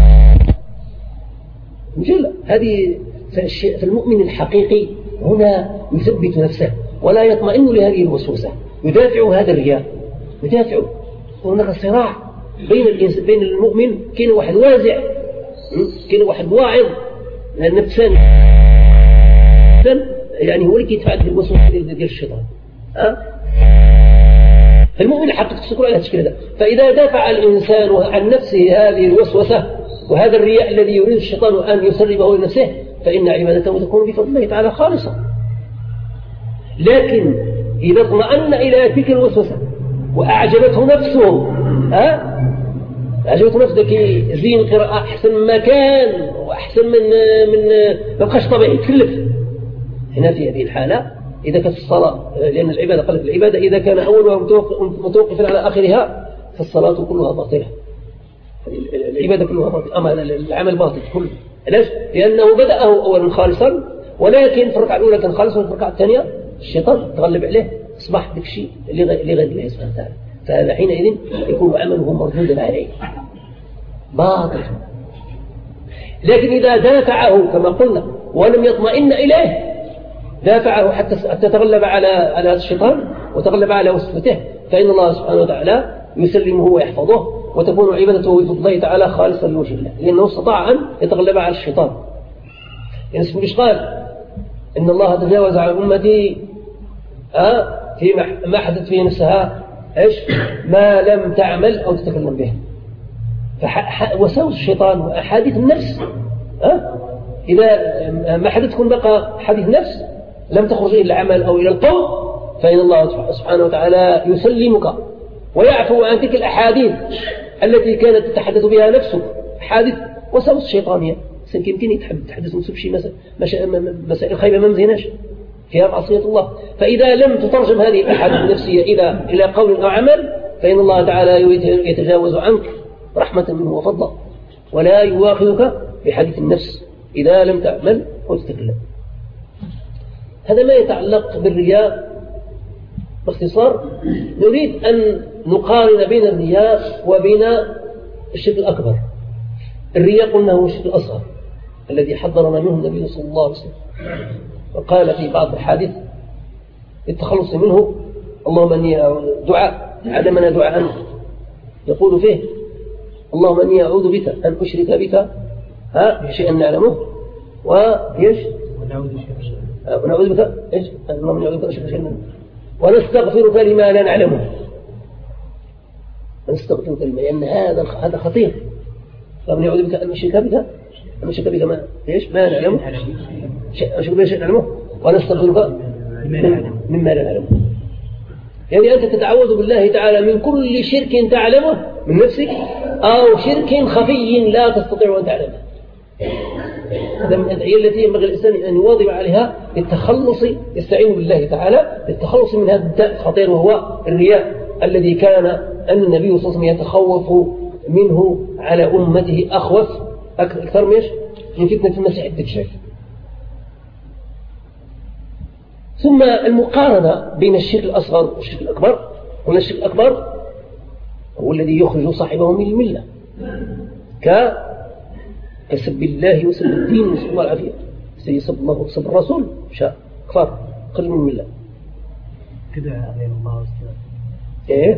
مجل هذه فالمؤمن الحقيقي هنا يثبت نفسه ولا يطمئن لهذه الوسوسة، يدافع هذا الرياء، يدافع. وهناك صراع بين بين المؤمن، كاين واحد وازع، كاين واحد واعظ نفسان، يعني هو اللي كيدفع الوسوسة ديال الشيطان. أه؟ فالمؤمن حقيقة تشكر على الشكل هذا. فإذا دافع الإنسان عن نفسه هذه الوسوسة وهذا الرياء الذي يريد الشيطان أن يسربه لنفسه، فإن عبادته تكون بفضل الله تعالى خالصة. لكن إذا اطمأن إلى تلك الوسوسة وأعجبته نفسه، ها أعجبته نفسه كي زين القراءة أحسن ما كان وأحسن من من ما بقاش طبيعي يتكلف. هنا في هذه الحالة إذا كانت الصلاة، لأن العبادة قالت العبادة إذا كان أولها متوقفا على آخرها فالصلاة كلها باطلة، العبادة كلها باطلة، أما العمل باطل كله. علاش؟ لأنه بدأه أولا خالصا، ولكن في الركعة الأولى كان خالصا وفي الركعة الثانية الشيطان تغلب عليه، أصبح ذاك الشيء اللي غير الله سبحانه وتعالى، فهذا حينئذ يكون عمله مردودا عليه باطل. لكن إذا دافعه كما قلنا ولم يطمئن إليه، دافعه حتى حتى تغلب على على الشيطان وتغلب على وسوسته، فإن الله سبحانه وتعالى يسلمه ويحفظه وتكون عبادته بفضل الله تعالى خالصة لوجه الله، لأنه استطاع أن يتغلب على الشيطان. يعني اسمه قال إن الله تجاوز عن أمتي أه في ما حدث في نفسها إيش ما لم تعمل أو تتكلم به. فوساوس الشيطان وأحاديث النفس أه إذا ما حدثكم بقى حديث نفس لم تخرج إلى العمل أو إلى القول، فإن الله سبحانه وتعالى يسلمك ويعفو عن تلك الأحاديث التي كانت تتحدث بها نفسك، حادث وسوس شيطانية. يمكن يتحدث نفسه بشيء مسائل خيبة ما مزيناش فيها معصية الله. فإذا لم تترجم هذه الأحاديث النفسية إلى إلى قول أو عمل، فإن الله تعالى يتجاوز عنك رحمة منه وفضلا، ولا يواخذك بحديث النفس إذا لم تعمل وتتكلم. هذا ما يتعلق بالرياء. باختصار نريد أن نقارن بين الرياء وبين الشرك الأكبر. الرياء قلنا هو الشرك الأصغر الذي حذرنا منه النبي صلى الله عليه وسلم، وقال في بعض الحديث التخلص منه اللهم أني دعاء عدمنا دعاء يقول فيه اللهم أني أعوذ بك أن أشرك بك ها شيئا نعلمه ويش ونعوذ بك إيش اللهم أني أعوذ بك أن أشرك شيئا ونستغفرك لما لا نعلمه، ونستغفرك لما، لأن هذا هذا خطير. اللهم أني أعوذ بك أن أشرك بك أن أشرك بك ما إيش ما نعلمه أشرك بك شيئا نعلمه ونستغفرك مما لا نعلمه. يعني أنت تتعوذ بالله تعالى من كل شرك تعلمه من نفسك أو شرك خفي لا تستطيع أن تعلمه. هذا من الأدعية التي ينبغي الإنسان أن يواظب عليها للتخلص، يستعين بالله تعالى للتخلص من هذا الداء الخطير وهو الرياء الذي كان أن النبي صلى الله عليه وسلم يتخوف منه على أمته أخوف أكثر مش من فتنة المسيح الدجال. ثم المقارنة بين الشرك الأصغر والشرك الأكبر. قلنا الشرك الأكبر هو الذي يخرج صاحبه من الملة كسب الله وسب الدين نسأل الله العافية، سيسب الله وسب الرسول شاء كفار خرج من الملة كده عليه الله والسلام. إيه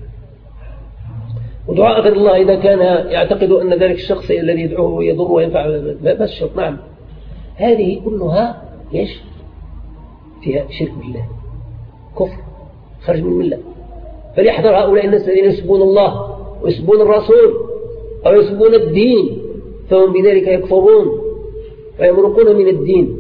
ودعاء غير الله إذا كان يعتقد أن ذلك الشخص الذي يدعوه يضر وينفع بس شرط. نعم هذه كلها إيش فيها شرك بالله كفر خرج من الملة. فليحذر هؤلاء الناس الذين يسبون الله ويسبون الرسول أو يسبون الدين، فهم بذلك يكفرون ويمرقون من الدين.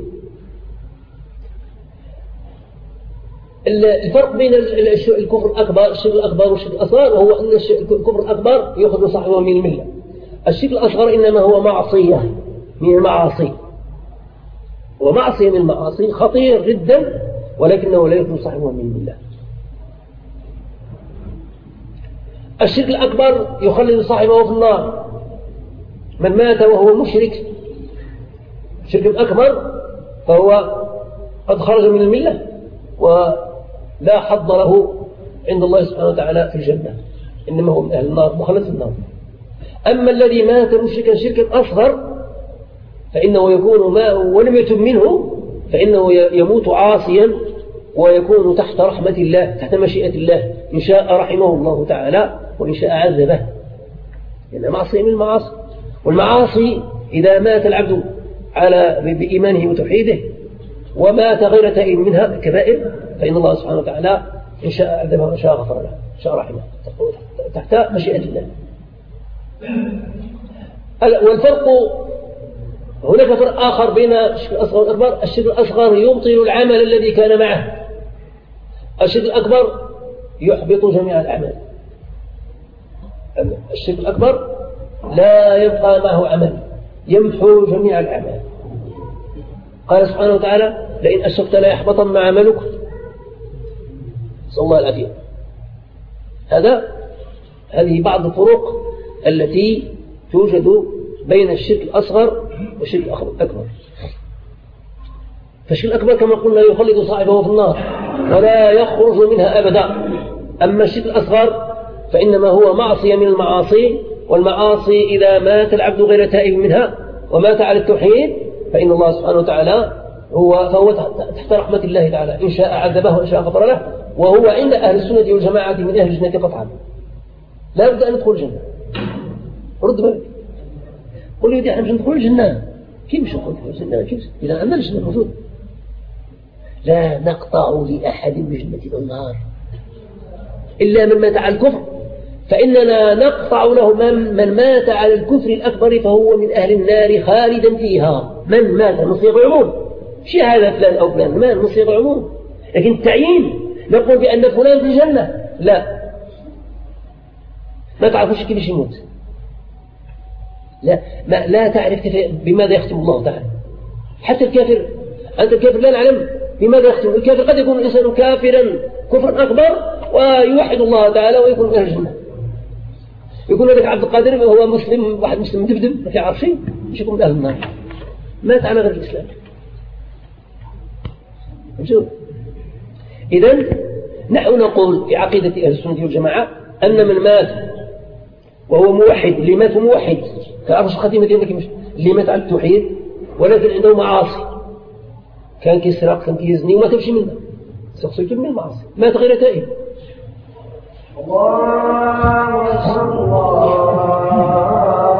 الفرق بين الكفر الأكبر الشرك الأكبر والشرك الأصغر وهو أن الكفر الأكبر يأخذ صاحبه من الملة، الشرك الأصغر إنما هو معصية من المعاصي، ومعصية من المعاصي خطير جدا، ولكنه لا يخرج صاحبه من الله. الشرك الأكبر يخلد صاحبه في النار، من مات وهو مشرك الشرك الأكبر فهو قد خرج من الملة ولا حظ له عند الله سبحانه وتعالى في الجنة، إنما هو من أهل النار مخلد في النار. أما الذي مات مشركا شركا أصغر فإنه يكون ما ولم يتم منه، فإنه يموت عاصيا ويكون تحت رحمة الله، تحت مشيئة الله، إن شاء رحمه الله تعالى وإن شاء عذبه، لأن معصية من المعاصي. والمعاصي إذا مات العبد على بإيمانه وتوحيده ومات غير تائب منها كبائر، فإن الله سبحانه وتعالى إن شاء عذبه وإن شاء غفر له، إن شاء رحمه، تحت مشيئة الله. والفرق هناك فرق آخر بين الشرك الأصغر والأكبر. الشرك الأصغر يبطل العمل الذي كان معه، الشرك الأكبر يحبط جميع الأعمال. الشرك الأكبر لا يبقى معه عمل، يمحو جميع الأعمال. قال سبحانه وتعالى لئن أشركت لا يحبطن عملك، نسأل الله العافية. هذا هذه بعض الفروق التي توجد بين الشرك الأصغر والشرك الأكبر. فالشرك الأكبر كما قلنا يخلد صاحبه في النار ولا يخرج منها أبدا. أما الشرك الأصغر فإنما هو معصية من المعاصي، والمعاصي إذا مات العبد غير تائب منها ومات على التوحيد فإن الله سبحانه وتعالى هو فهو تحت رحمة الله تعالى، إن شاء عذبه وإن شاء غفر له، وهو عند أهل السنة والجماعة من أهل الجنة قطعا. لا بد أن ندخل الجنة. رد بالك، قل لي احنا مش ندخل الجنة، كيف مش ندخل الجنة؟ كيف إذا عندنا الجنة موجود؟ لا نقطع لأحد بجنة النار إلا من مات على الكفر، فإننا نقطع له من, من مات على الكفر الأكبر فهو من أهل النار خالدا فيها. من مات من صيغ عموم، شيء هذا فلان أو فلان، ما من صيغ عموم، لكن التعيين نقول بأن فلان في الجنة لا، ما تعرفوش كيفاش يموت، لا ما لا تعرف بماذا يختم الله تعالى. حتى الكافر، أنت الكافر لا نعلم بماذا يختم. الكافر قد يكون الإنسان كافرا كفرا أكبر ويوحد الله تعالى ويكون من أهل الجنة. يقول لك عبد القادر هو مسلم، واحد مسلم دبدب ما يعرف شيء، مش يكون من أهل النار، مات على غير الإسلام. إذن نحن نقول في عقيدة أهل السنة والجماعة أن من مات وهو موحد، اللي مات موحد كأرش خاتمة ديالك مش اللي مات على التوحيد ولكن عنده معاصي، كان كيسرق كان كيزني وما تمشي منه، سيخصو يتوب من المعاصي، مات غير تائب. الله أكبر الله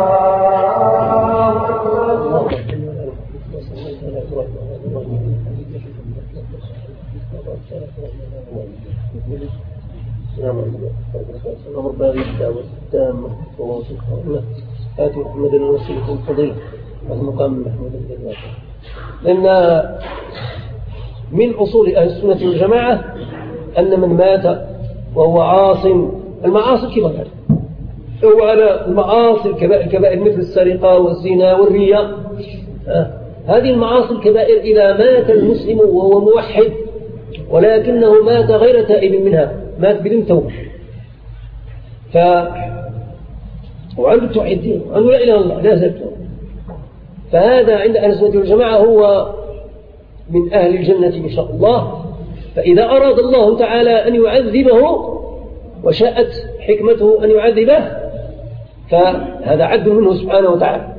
الأمر باغي الدعوة التامة وواصل الخامة آت محمد الوسيلة الفضيلة والمقام محمود الجلال. لأن من أصول أهل السنة والجماعة أن من مات وهو عاصم، المعاصي كما قال هو على المعاصي الكبائر، الكبائر مثل السرقة والزنا والرياء، هذه المعاصي الكبائر إذا مات المسلم وهو موحد ولكنه مات غير تائب منها، مات بدون توبة، ف وعنده توحيد دين وعنده لا إله إلا الله لا زال، فهذا عند أهل السنة والجماعة هو من أهل الجنة إن شاء الله. فإذا أراد الله تعالى أن يعذبه وشاءت حكمته أن يعذبه فهذا عدل منه سبحانه وتعالى،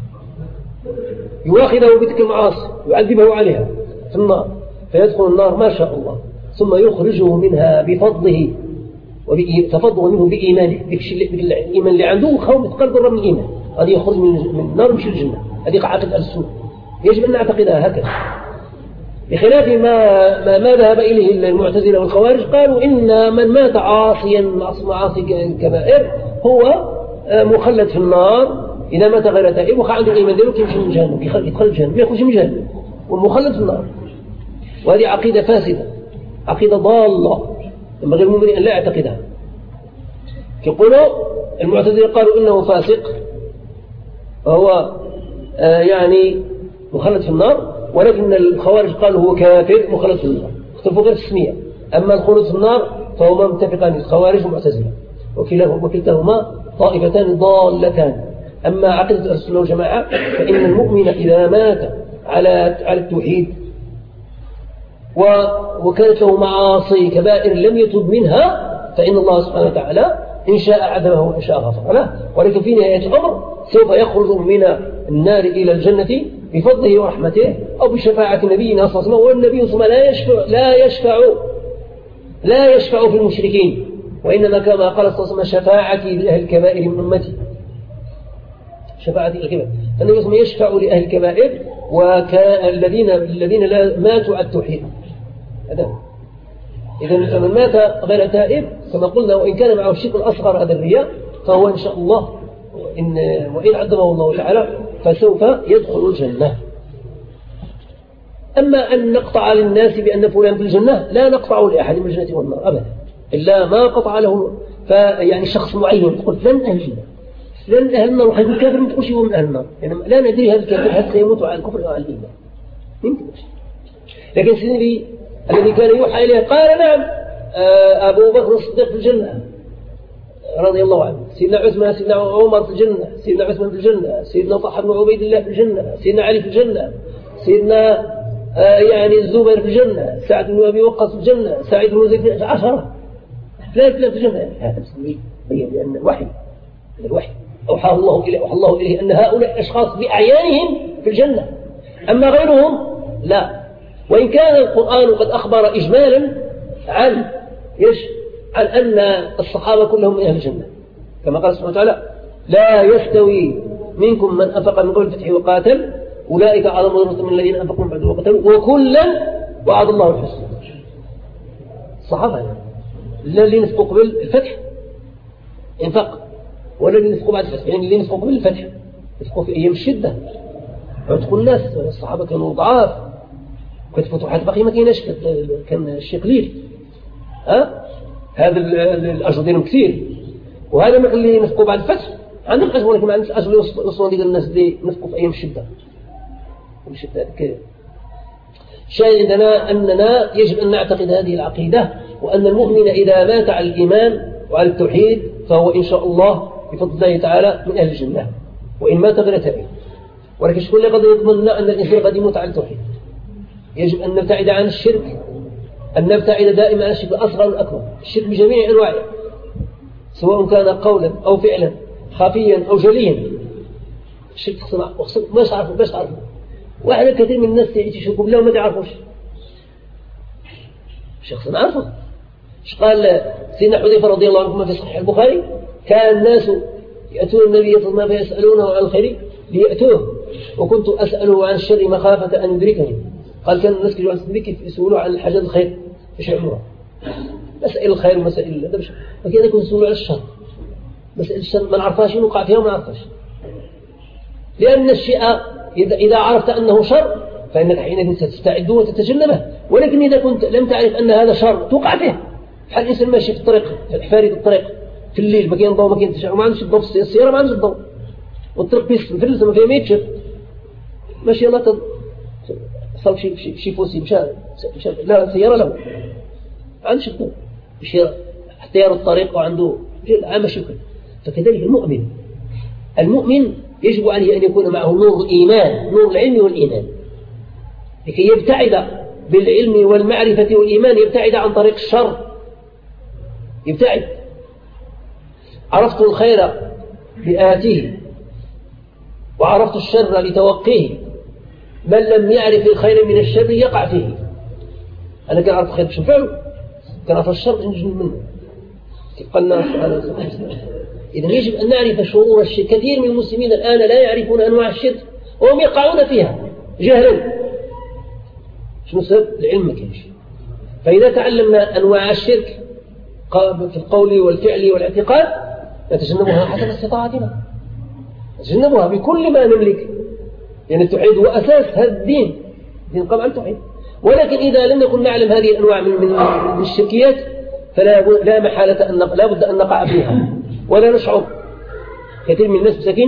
يواخذه بتلك المعاصي يعذبه عليها في النار فيدخل النار ما شاء الله، ثم يخرجه منها بفضله وتفضل منه بإيمانه، الإيمان اللي عنده خوف قلب الرب من الإيمان، هذه يخرج من النار مش الجنة. هذه عقيدة السنة يجب أن نعتقدها هكذا، بخلاف ما ما, ما ذهب إليه المعتزلة والخوارج، قالوا إن من مات عاصيا معاصي كبائر هو مخلد في النار إذا مات غير تائب وخا عنده الإيمان ديالو كيمشي من جهنم، يدخل الجنة ما يخرج من جهنم والمخلد في النار. وهذه عقيدة فاسدة، عقيدة ضالة ينبغي المؤمن أن لا يعتقدها. يقولوا المعتزلة قالوا إنه فاسق فهو آه يعني مخلد في النار، ولكن الخوارج قالوا هو كافر مخلد في النار، اختلفوا غير التسمية. أما الخلود في النار فهما متفقان، الخوارج والمعتزلة، وكلتهما طائفتان ضالتان. أما عقيدة أهل السنة والجماعة فإن المؤمن إذا مات على على التوحيد وكانت له معاصي كبائر لم يتب منها فإن الله سبحانه وتعالى إن شاء عذبه وإن شاء غفر له، ولكن في نهاية الأمر سوف يخرج من النار إلى الجنة بفضله ورحمته أو بشفاعة نبينا صلى الله عليه وسلم. والنبي صلى الله عليه وسلم لا يشفع لا يشفع لا يشفع في المشركين، وإنما كما قال صلى الله عليه وسلم شفاعتي لأهل الكبائر من أمتي، شفاعتي الكبائر. فالنبي صلى الله عليه وسلم يشفع لأهل الكبائر والذين الذين لا ماتوا على التوحيد. إذا فمن مات غير تائب كما قلنا وإن كان معه الشرك الأصغر هذا الرياء فهو إن شاء الله وإن, وإن عذبه الله تعالى فسوف يدخل الجنة. أما أن نقطع للناس بأن فلان في الجنة لا نقطع لأحد من الجنة والنار أبدا إلا ما قطع له فيعني شخص معين تقول فلان أهل الجنة فلان أهل النار وحيكون كافر من تقولش هو من أهل النار، يعني لا ندري هذا الكافر هل سيموت على الكفر أو على الإيمان يمكن. لكن سيدنا النبي الذي كان يوحى إليه قال نعم أبو بكر الصديق في الجنة رضي الله عنه، سيدنا عثمان سيدنا عمر في الجنة، سيدنا عثمان في الجنة، سيدنا طلحة بن عبيد الله في الجنة، سيدنا علي في الجنة، سيدنا يعني الزبير في الجنة، سعد بن أبي وقاص في الجنة، سعيد بن زيد في الجنة، عشرة لا في الجنة. هذا مسلمين بين لأن الوحي الوحي أوحى الله إليه أوحى الله إليه أن هؤلاء الأشخاص بأعيانهم في الجنة، أما غيرهم لا. وإن كان القرآن قد أخبر إجمالا عن إيش عن أن الصحابة كلهم من أهل الجنة كما قال سبحانه وتعالى لا يستوي منكم من أنفق من قبل الفتح وقاتل أولئك أعظم درجة من الذين أنفقوا من بعد وقتلوا وكلا وعد الله الحسنى. الصحابة الذين نفقوا قبل الفتح انفق والذين نفقوا بعد الفتح، يعني الذين نفقوا قبل الفتح نفقوا في أيام الشدة ويدخل الناس. الصحابة كانوا ضعاف كانت فتوحات باقي ما كايناش، كان الشيء قليل ها هذا الأجر ديالهم كثير، وهذا مثل اللي نفقوا بعد الفتح عندهم أجر ولكن ما عندهمش الأجر اللي وصلوا ديال الناس اللي نفقوا في أيام الشدة. الشدة شاهد عندنا أننا يجب أن نعتقد هذه العقيدة، وأن المؤمن إذا مات على الإيمان وعلى التوحيد فهو إن شاء الله بفضل الله تعالى من أهل الجنة وإن مات غير تائب. ولكن شكون اللي قد يضمن أن الإنسان قد يموت على التوحيد؟ يجب أن نبتعد عن الشرك، أن نبتعد دائما عن الشرك الأصغر والأكبر، الشرك بجميع أنواعه سواء كان قولا أو فعلا خفيا أو جليا. الشرك صنع باش تعرفوا باش تعرفوا واحد كثير من الناس يشركوا بالله وما تعرفوش شخص نعرفه. ايش قال سيدنا حذيفة رضي الله عنه في صحيح البخاري كان الناس يأتون النبي صلى الله عليه وسلم فيسألونه عن الخير ليأتوه وكنت أسأله عن الشر مخافة أن يدركني. قال كان الناس كانوا يسألوا عن الحاجات الخير ايش عمره مسائل الخير ومسائل هذا مش فكذا كنت يسألوا عن الشر مسائل الشر ما نعرفهاش ونوقع فيها وما نعرفهاش، لأن الشيء إذا إذا عرفت أنه شر فإنك حينئذ ستستعد وتتجنبه، ولكن إذا كنت لم تعرف أن هذا شر توقع فيه. حال الإنسان ماشي في الطريق في حفاري الطريق في الليل ما كاين ضوء ما كاين تشع وما عندوش الضوء السيارة ما عندوش الضوء والطريق بيس مفلس ما فيها ما يتشف ماشي يلا تد صار شي شي شي فوسي مشى مشى لا سيارة له ما عندوش الضوء مشي اختيار الطريق وعنده عام شكل. فكذلك المؤمن المؤمن يجب عليه أن يكون معه نور الإيمان نور العلم والإيمان لكي يبتعد بالعلم والمعرفة والإيمان يبتعد عن طريق الشر يبتعد. عرفت الخير لآتيه وعرفت الشر لتوقيه، من لم يعرف الخير من الشر يقع فيه. أنا كان أعرف الخير باش نفعله كان أعرف الشر نجنب منه تبقى الناس على سبيل. إذا يجب أن نعرف شرور الشرك. كثير من المسلمين الآن لا يعرفون أنواع الشرك وهم يقعون فيها جهلا. شنو السبب؟ العلم ما كانش. فإذا تعلمنا أنواع الشرك في القول والفعل والاعتقاد نتجنبها حسب استطاعتنا نتجنبها بكل ما نملك، يعني التوحيد هو أساس هذا الدين دين قام على التوحيد. ولكن إذا لم نكن نعلم هذه الأنواع من من الشركيات فلا لا محالة أن لا بد أن نقع فيها ولا نشعر. كثير من الناس مساكين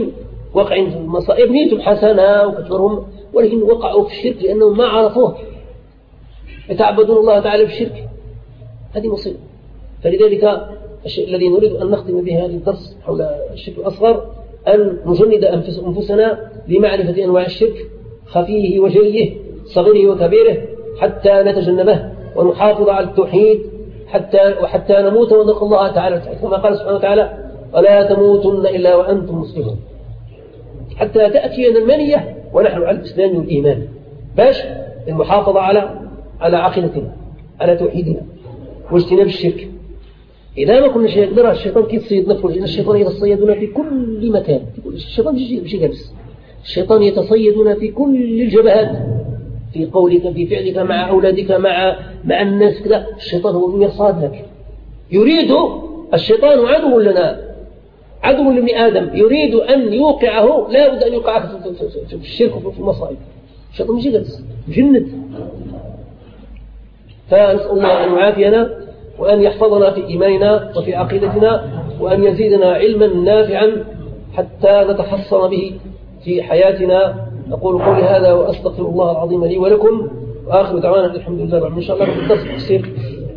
وقع المصائب نيتهم حسنة وكثرهم، ولكن وقعوا في الشرك لأنهم ما عرفوه، يتعبدون الله تعالى بالشرك. هذه مصيبة. فلذلك الشيء الذي نريد أن نختم به هذا الدرس حول الشرك الأصغر أن نجند أنفسنا لمعرفة أنواع الشرك، خفيه وجليه، صغيره وكبيره، حتى نتجنبه ونحافظ على التوحيد حتى وحتى نموت ونلقى الله تعالى، كما قال سبحانه وتعالى: ولا تموتن إلا وأنتم مسلمون. حتى تأتينا المنية ونحن على الإسلام والإيمان، باش المحافظة على على عقيدتنا، على توحيدنا، واجتناب الشرك. إذا ما كنا نقدر الشيطان كيف يصيدنا، لأن الشيطان يتصيدنا في كل مكان. الشيطان مش جالس، الشيطان يتصيدنا في كل الجبهات، في قولك، في فعلك، مع أولادك، مع مع الناس كذا. الشيطان هو المرصاد لك، يريد الشيطان عدو لنا، عدو لابن آدم، يريد أن يوقعه، لا بد أن يوقعك في الشرك وفي المصائب. الشيطان مش جالس، مجند. فنسأل الله أن يعافينا وأن يحفظنا في إيماننا وفي عقيدتنا، وأن يزيدنا علما نافعا حتى نتحصن به في حياتنا. أقول قولي هذا وأستغفر الله العظيم لي ولكم، وآخر دعوانا الحمد لله رب العالمين. إن شاء الله في الدرس التفسير.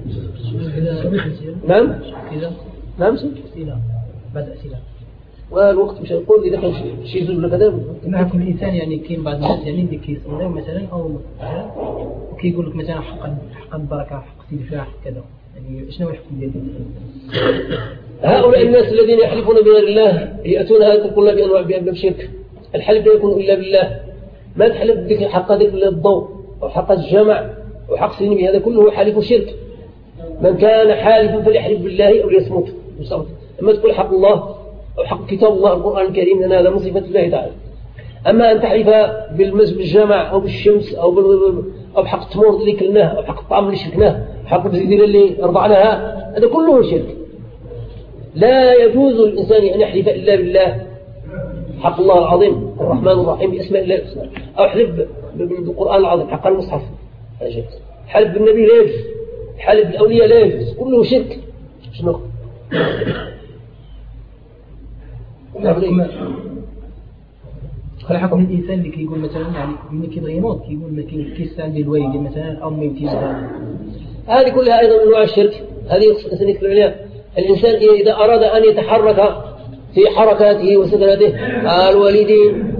نعم نعم أسئلة بعد أسئلة، والوقت مش هنقول إذا كان شيء زوج لكذا. معكم الإنسان يعني كاين بعض الناس يعني اللي كيصليو مثلا أو وكيقول لك مثلا حق حق البركة، حق سيدي فلان، حق كذا، يعني شنو يحكم ديالك؟ هؤلاء الناس الذين يحلفون بغير الله يأتون هذا كله بأنواع بأنواع شرك. الحلف لا يكون إلا بالله. ما تحلف بك حق ذكر الضوء أو حق الجمع أو حق سنين، هذا كله حلف شرك. من كان حالفا فليحلف بالله أو ليصمت. أما تقول حق الله أو حق كتاب الله القرآن الكريم، لأن هذا مصيبة الله تعالى. أما أن تحلف بالجمع أو بالشمس أو أو بحق التمور اللي كلناه أو حق الطعام اللي شركناه أو حق الزيدين اللي رضعناها، هذا كله شرك. لا يجوز للإنسان أن يحلف إلا بالله، حق الله العظيم الرحمن الرحيم بأسماء الله الحسنى، أو حلف بالقرآن العظيم حق المصحف، حلف بالنبي لا يجوز، حلف بالأولياء لا يجوز، كله شرك. شنو خلي حكم الإنسان اللي كيقول مثلا يعني ملي كيبغي ينوض كيقول ما كيستعمل الوالدين مثلا أو ميتين، هذه كلها أيضا من أنواع الشرك. هذه الإنسان يذكر عليها. الإنسان إذا أراد أن يتحرك في حركاته وسكناته، الوالدين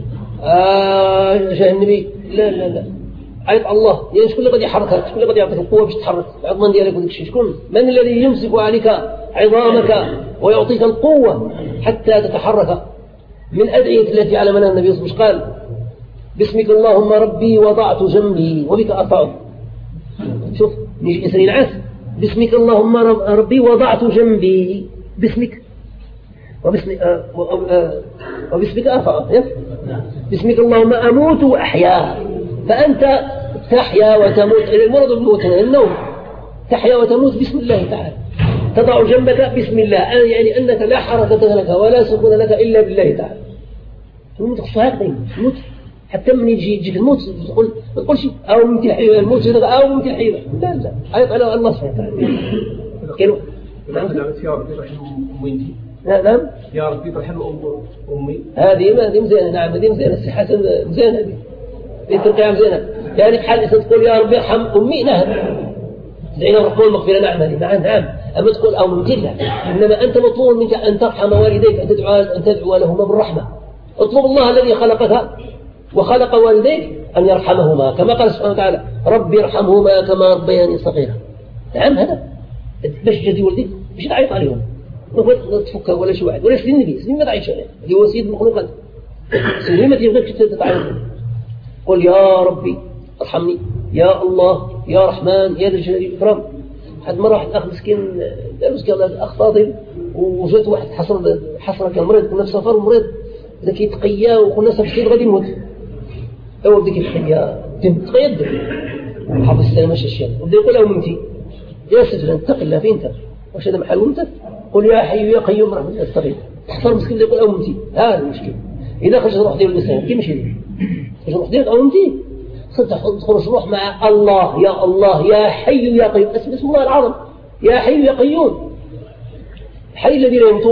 آه شاه النبي، لا لا لا عيط الله، يعني شكون اللي قد يحركك، شكون اللي قد يعطيك القوة باش تتحرك العظمان ديالك وداك الشيء؟ شكون؟ من الذي يمسك عليك عظامك ويعطيك القوة حتى تتحرك؟ من أدعية التي علمنا النبي صلى الله عليه وسلم قال: باسمك اللهم ربي وضعت جنبي وبك أرفعه. شوف نيجي إنسان ينعس، باسمك اللهم ربي وضعت جنبي، باسمك وباسمك آه آه وباسمك أرفعه، باسمك اللهم أموت وأحيا. فأنت تحيا وتموت، المرض الموت النوم، تحيا وتموت باسم الله تعالى، تضع جنبك باسم الله، يعني أنك لا حركة لك ولا سكون لك إلا بالله تعالى. الموت هكذا الموت، حتى من يجي يجيك الموت تقول ما تقولش أو ممكن الحيوة الموت أو ممكن الحيوة، لا لا عيط على الله سبحانه وتعالى. كانوا نعم نعم يا ربي ترحم أمي، هذه ما هذه مزينة. نعم هذه مزينة، الصحة مزينة، هذه بنت القيام مزينة. يعني بحال الإنسان تقول يا ربي ارحم أمي، نعم دعينا ربنا المغفرة، نعم هذه نعم نعم. أما تقول أو ممكن لا، إنما أنت مطلوب منك أن ترحم والديك، أن تدعو أن تدعو لهما بالرحمة. اطلب الله الذي خلقك وخلق والديك أن يرحمهما، كما قال سبحانه وتعالى: ربي ارحمهما كما ربياني صغيرا. نعم هذا باش تجدي والديك باش تعيط عليهم، ما تفك ولا شي واحد ولا سيدنا النبي، سيدنا ما تعيطش عليه، اللي هو سيد المخلوقات. سيدنا ما تبغيش تتعيط، قل يا ربي ارحمني، يا الله يا رحمن يا ذا الجلال والإكرام. حد مرة واحد أخ مسكين دارس قال أخ فاضل، وجات واحد حصل حصل كان مريض، كنا في سفر ومريض ذاك يتقيا وقلنا سبسكين غادي يموت، أو بدك يتقيا تقيا الدم حافظ السلام ماشي الشيء، وبدا يقول له ممتي يا سجن اتق الله فين انت واش هذا محل وانت؟ قل يا حي يا قيوم رحمة استغيث. تحصل مسكين يقول أو ممتي، هذا المشكل. إذا خرج روح ديال الإنسان كيف مشي ليه؟ روح ديال أو ممتي صدق تخرج روح مع الله، يا الله يا حي يا قيوم، اسم اسم الله العظم، يا حي يا قيوم، الحي الذي لا يموت الله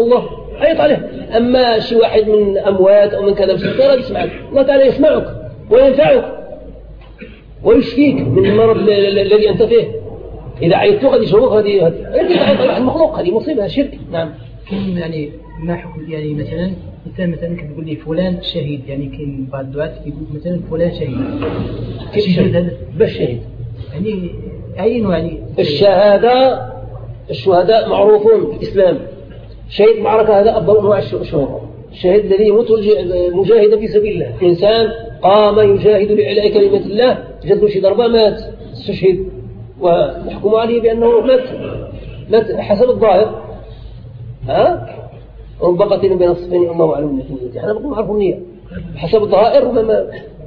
عيط عليه. أما شي واحد من أموات أو من كذا بسيطرة يسمعك، الله تعالى يسمعك وينفعك ويشفيك من المرض الذي أنت فيه. إذا عيطت غادي يشوفك هذه هذه تعيط على واحد المخلوق، هذه مصيبة شرك. نعم. كاين يعني ما حكم يعني مثلا إنسان مثلا كتقول لي فلان شهيد، يعني كاين بعض الدعاة كيقول مثلا فلان شهيد. كيف شهيد؟ باش شهيد يعني عينوا يعني الشهادة. الشهداء معروفون في الإسلام. شهيد معركة هذا أفضل أنواع الشهداء. الشهيد الذي يموت مجاهدا في سبيل الله، إنسان قام يجاهد لإعلاء كلمة الله، جد شي ضربة مات استشهد ويحكم عليه بأنه مات مات حسب الظاهر. ها رب قتيل بين الصفين الله أعلم بالنية. احنا بنقول نعرفوا النية حسب الظاهر وما ما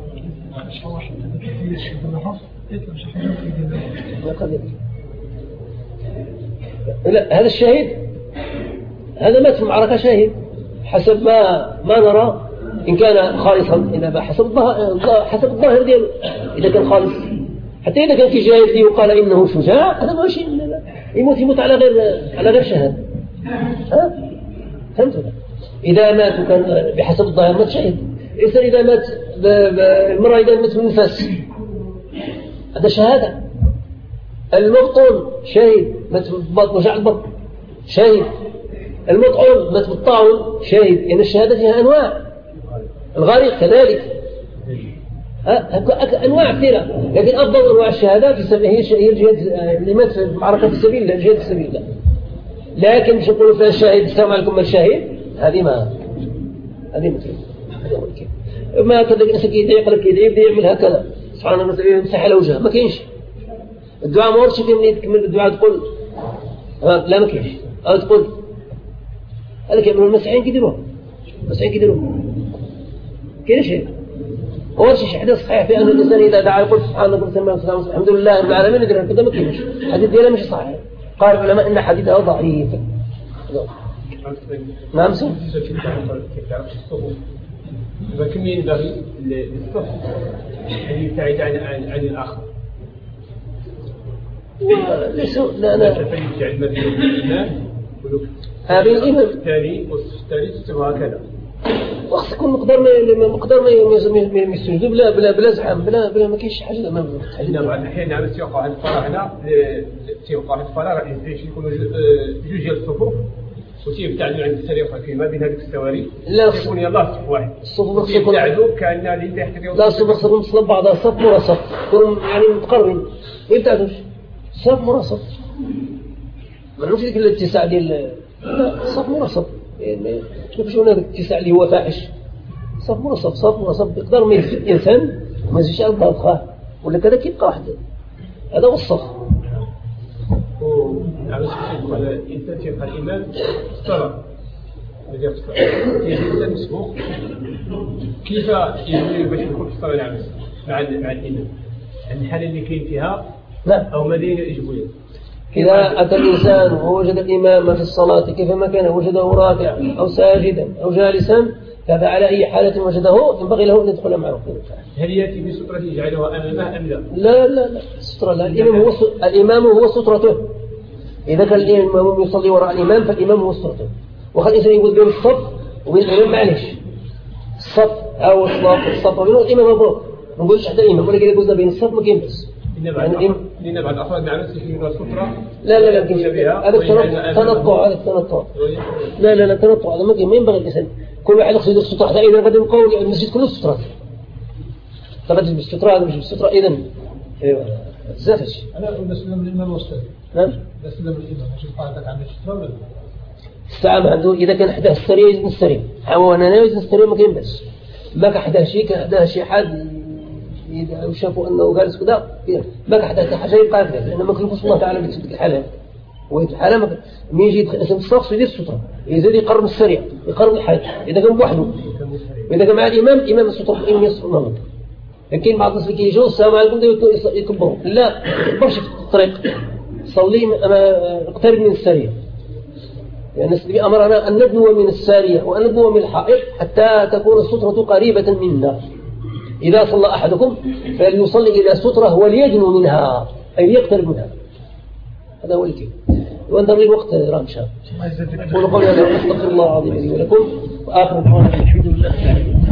لا. هذا الشهيد هذا مات في المعركة شهيد حسب ما ما نرى، إن كان خالصا إذا حسب الظاهر حسب الظاهر دياله، إذا كان خالص. حتى إذا كان كيجاهد فيه وقال إنه شجاع هذا ما شيء، يموت يموت على غير على غير شهادة. ها فهمت؟ إذا مات وكان بحسب الظاهر مات شهيد. الإنسان إذا مات المرأة إذا مات من نفاس هذا شهادة. المبطون شهيد مات بالبطن وجع البطن شهيد. المطعون مات بالطاعون شهيد. يعني الشهادة فيها أنواع. الغارق كذلك. أنواع كثيرة، لكن أفضل أنواع الشهادات هي هي الجهاد اللي مات في معركة في سبيل الله، الجهاد في سبيل الله. لكن مش يقولوا فيها الشاهد السلام عليكم الشاهد، هذه ما هذه مثل ما كذا الناس يدعي يقلب كيدعي يبدا يعمل هكذا سبحان الله يمسح على وجهه. ما كاينش الدعاء، ما ورش فيه من تكمل الدعاء تقول لا ما كاينش، او تقول هذا كيعملوا المسيحيين كيديروها. المسيحيين كيديروها كاين شيء ورش شي حديث صحيح في ان الانسان اذا دعا يقول سبحان الله سبحان الله الحمد لله رب العالمين يدير كذا. ما كاينش الحديث ديالها ماشي صحيح. قال العلماء ان حديثها ضعيف. نعم سي كم ينبغي للصف أن يبتعد عن عن عن الآخر. ليس لا أنا يبتعد ما بين الإمام هذا الإمام الثاني والثالث تسوى هكذا. وقت يكون مقدار ما مقدار ما يسجدوا بلا بلا بلا زحام بلا بلا ما كاينش حاجة ما حنا بعض الأحيان نعم تيوقع هذا الفراغ هنا تيوقع هذا الفراغ الإنسان يكونوا جوج ديال الصفوف وتيبتعدوا عن السرير فيما بين هذيك السواري. لا يكون يلاه صف واحد الصفوف يبتعدوا كأن اللي تحت لا الصفوف خصهم تصلب بعضها صف ورا صف يكونوا يعني متقربين ما يبتعدوش صف ورا صف. ما نعرفش ديك الاتساع ديال صف ورا صف يعني كيفاش هنا الاتساع اللي هو فاحش. صف ورا صف صف ورا صف يقدر ما يزيد الإنسان ما يزيدش على الضغط ولا كذا كيبقى واحد. هذا هو الصف. على سبيل الإنسان تيبقى الإمام الصلاة اللي في الصلاة الإنسان مسبوق كيف يجب باش يدخل في الصلاة العامة مع مع الإمام الحالة اللي كاين فيها لا أو مدينة إجبارية. إذا أتى الإنسان ووجد الإمام في الصلاة كيفما كان وجده راكعا أو ساجدا أو جالسا فهذا على أي حالة وجده ينبغي له أن يدخل معه. هل يأتي بسترة يجعلها أمامه أم لا؟ لا لا لا سترة لا. الإمام هو الإمام هو سترته. إذا كان الإمام يصلي وراء الإمام فالإمام هو سترته. وخلي الإنسان يقول بين الصف وبين الإمام معلش الصف أو الصف الصف وبين الإمام مبروك ما نقولش حتى الإمام ولكن إذا قلنا بين الصف ما كاين بس. لأن بعض الأفراد مع نفسه يجيبوا السترة. لا لا لا هذا التنطع هذا التنطع. لا لا لا تنطع هذا ما كاين. ما ينبغي الإنسان كل واحد يقصد السترة حتى إذا غادي نبقاو المسجد كله سترات. طبعا بالسترة هذا مش بالسترة إذا بزاف هادشي. أنا نسلم الإمام والأستاذ. نعم. نسلم الإمام ماشي قاعدة عند السترة ولا؟ الساعة عنده إذا كان حداه السريع يزن السريع. حاول أنا يزن السريع ما كاين بس. ما كان حداه شيء كان حداه شي حد إذا شافوا أنه جالس كذا ما كان حداه حاجة يبقى هكذا لأن ما كلفوش الله تعالى بتلك الحالة. وهي الحالة ما من يجي يدخل الصف يدير السترة يزيد يقرب السريع يقرب الحد إذا كان بوحده. وإذا كان مع الإمام إمام السترة الإمام يصف الإمام. لكن بعض الناس اللي كيجوا السلام عليكم يكبروا لا يكبرش في الطريق صلي اقترب من السريع. يعني النبي أمرنا أن ندنو من السارية وأن ندنو من الحائط حتى تكون السترة قريبة منا. إذا صلى أحدكم فليصلي إلى سترة وليدنو منها أي ليقترب منها. هذا هو الكلام. وانتظر الوقت ران شاء ونقول هذا استغفر الله العظيم لي ولكم وآخر دعوانا الحمد لله رب العالمين.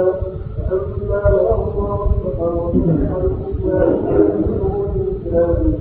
فأما له فقالوا